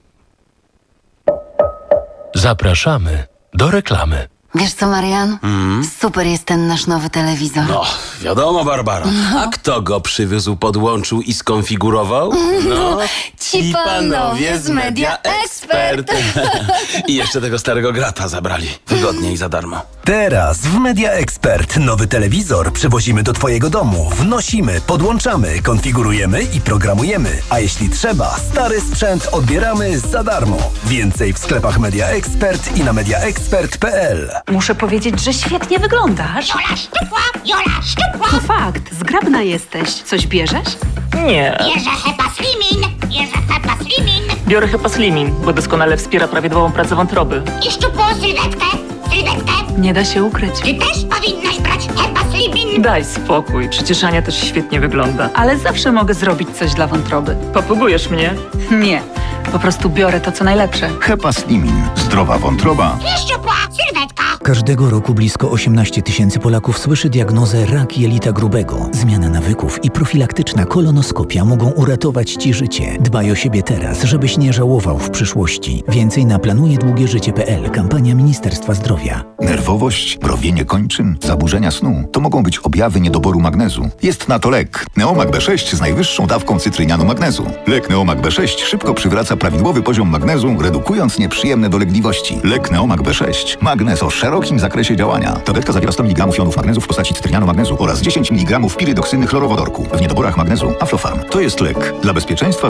Zapraszamy do reklamy. Wiesz co, Marian? Mm. Super jest ten nasz nowy telewizor. No, wiadomo, Barbara. No. A kto go przywiózł, podłączył i skonfigurował? No, ci panowie z Media Expert. I jeszcze tego starego grata zabrali. Wygodnie i za darmo. Teraz w Media Expert nowy telewizor przywozimy do twojego domu. Wnosimy, podłączamy, konfigurujemy i programujemy. A jeśli trzeba, stary sprzęt odbieramy za darmo. Więcej w sklepach Media Expert i na media expert kropka p l. Muszę powiedzieć, że świetnie wyglądasz. Jola szczupła, Jola szczupła. To fakt, zgrabna jesteś. Coś bierzesz? Nie. Bierze Hepa Slimin, bierze Hepa Slimin. Biorę Hepa Slimin, bo doskonale wspiera prawidłową pracę wątroby. I szczupłą sylwetkę, sylwetkę. Nie da się ukryć. Ty też powinnaś brać Hepa Slimin. Daj spokój, przecież Ania też świetnie wygląda. Ale zawsze mogę zrobić coś dla wątroby. Popugujesz mnie? Nie, po prostu biorę to, co najlepsze. Hepa Slimin. Zdrowa wątroba. I szczupła sylwetka. Każdego roku blisko osiemnaście tysięcy Polaków słyszy diagnozę rak jelita grubego. Zmiana nawyków i profilaktyczna kolonoskopia mogą uratować Ci życie. Dbaj o siebie teraz, żebyś nie żałował w przyszłości. Więcej na planuje długie życie kropka p l. Kampania Ministerstwa Zdrowia. Nerwowość, mrowienie kończyn, zaburzenia snu to mogą być objawy niedoboru magnezu. Jest na to lek. Neomag B sześć z najwyższą dawką cytrynianu magnezu. Lek Neomag B sześć szybko przywraca prawidłowy poziom magnezu, redukując nieprzyjemne dolegliwości. Lek Neomag B sześć. Magnez o szerokim zakresie działania. Tabletka zawiera sto miligramów jonów magnezu w postaci cytrynianu magnezu oraz dziesięć miligramów pirydoksyny chlorowodorku. W niedoborach magnezu Aflofarm. To jest lek. Dla bezpieczeństwa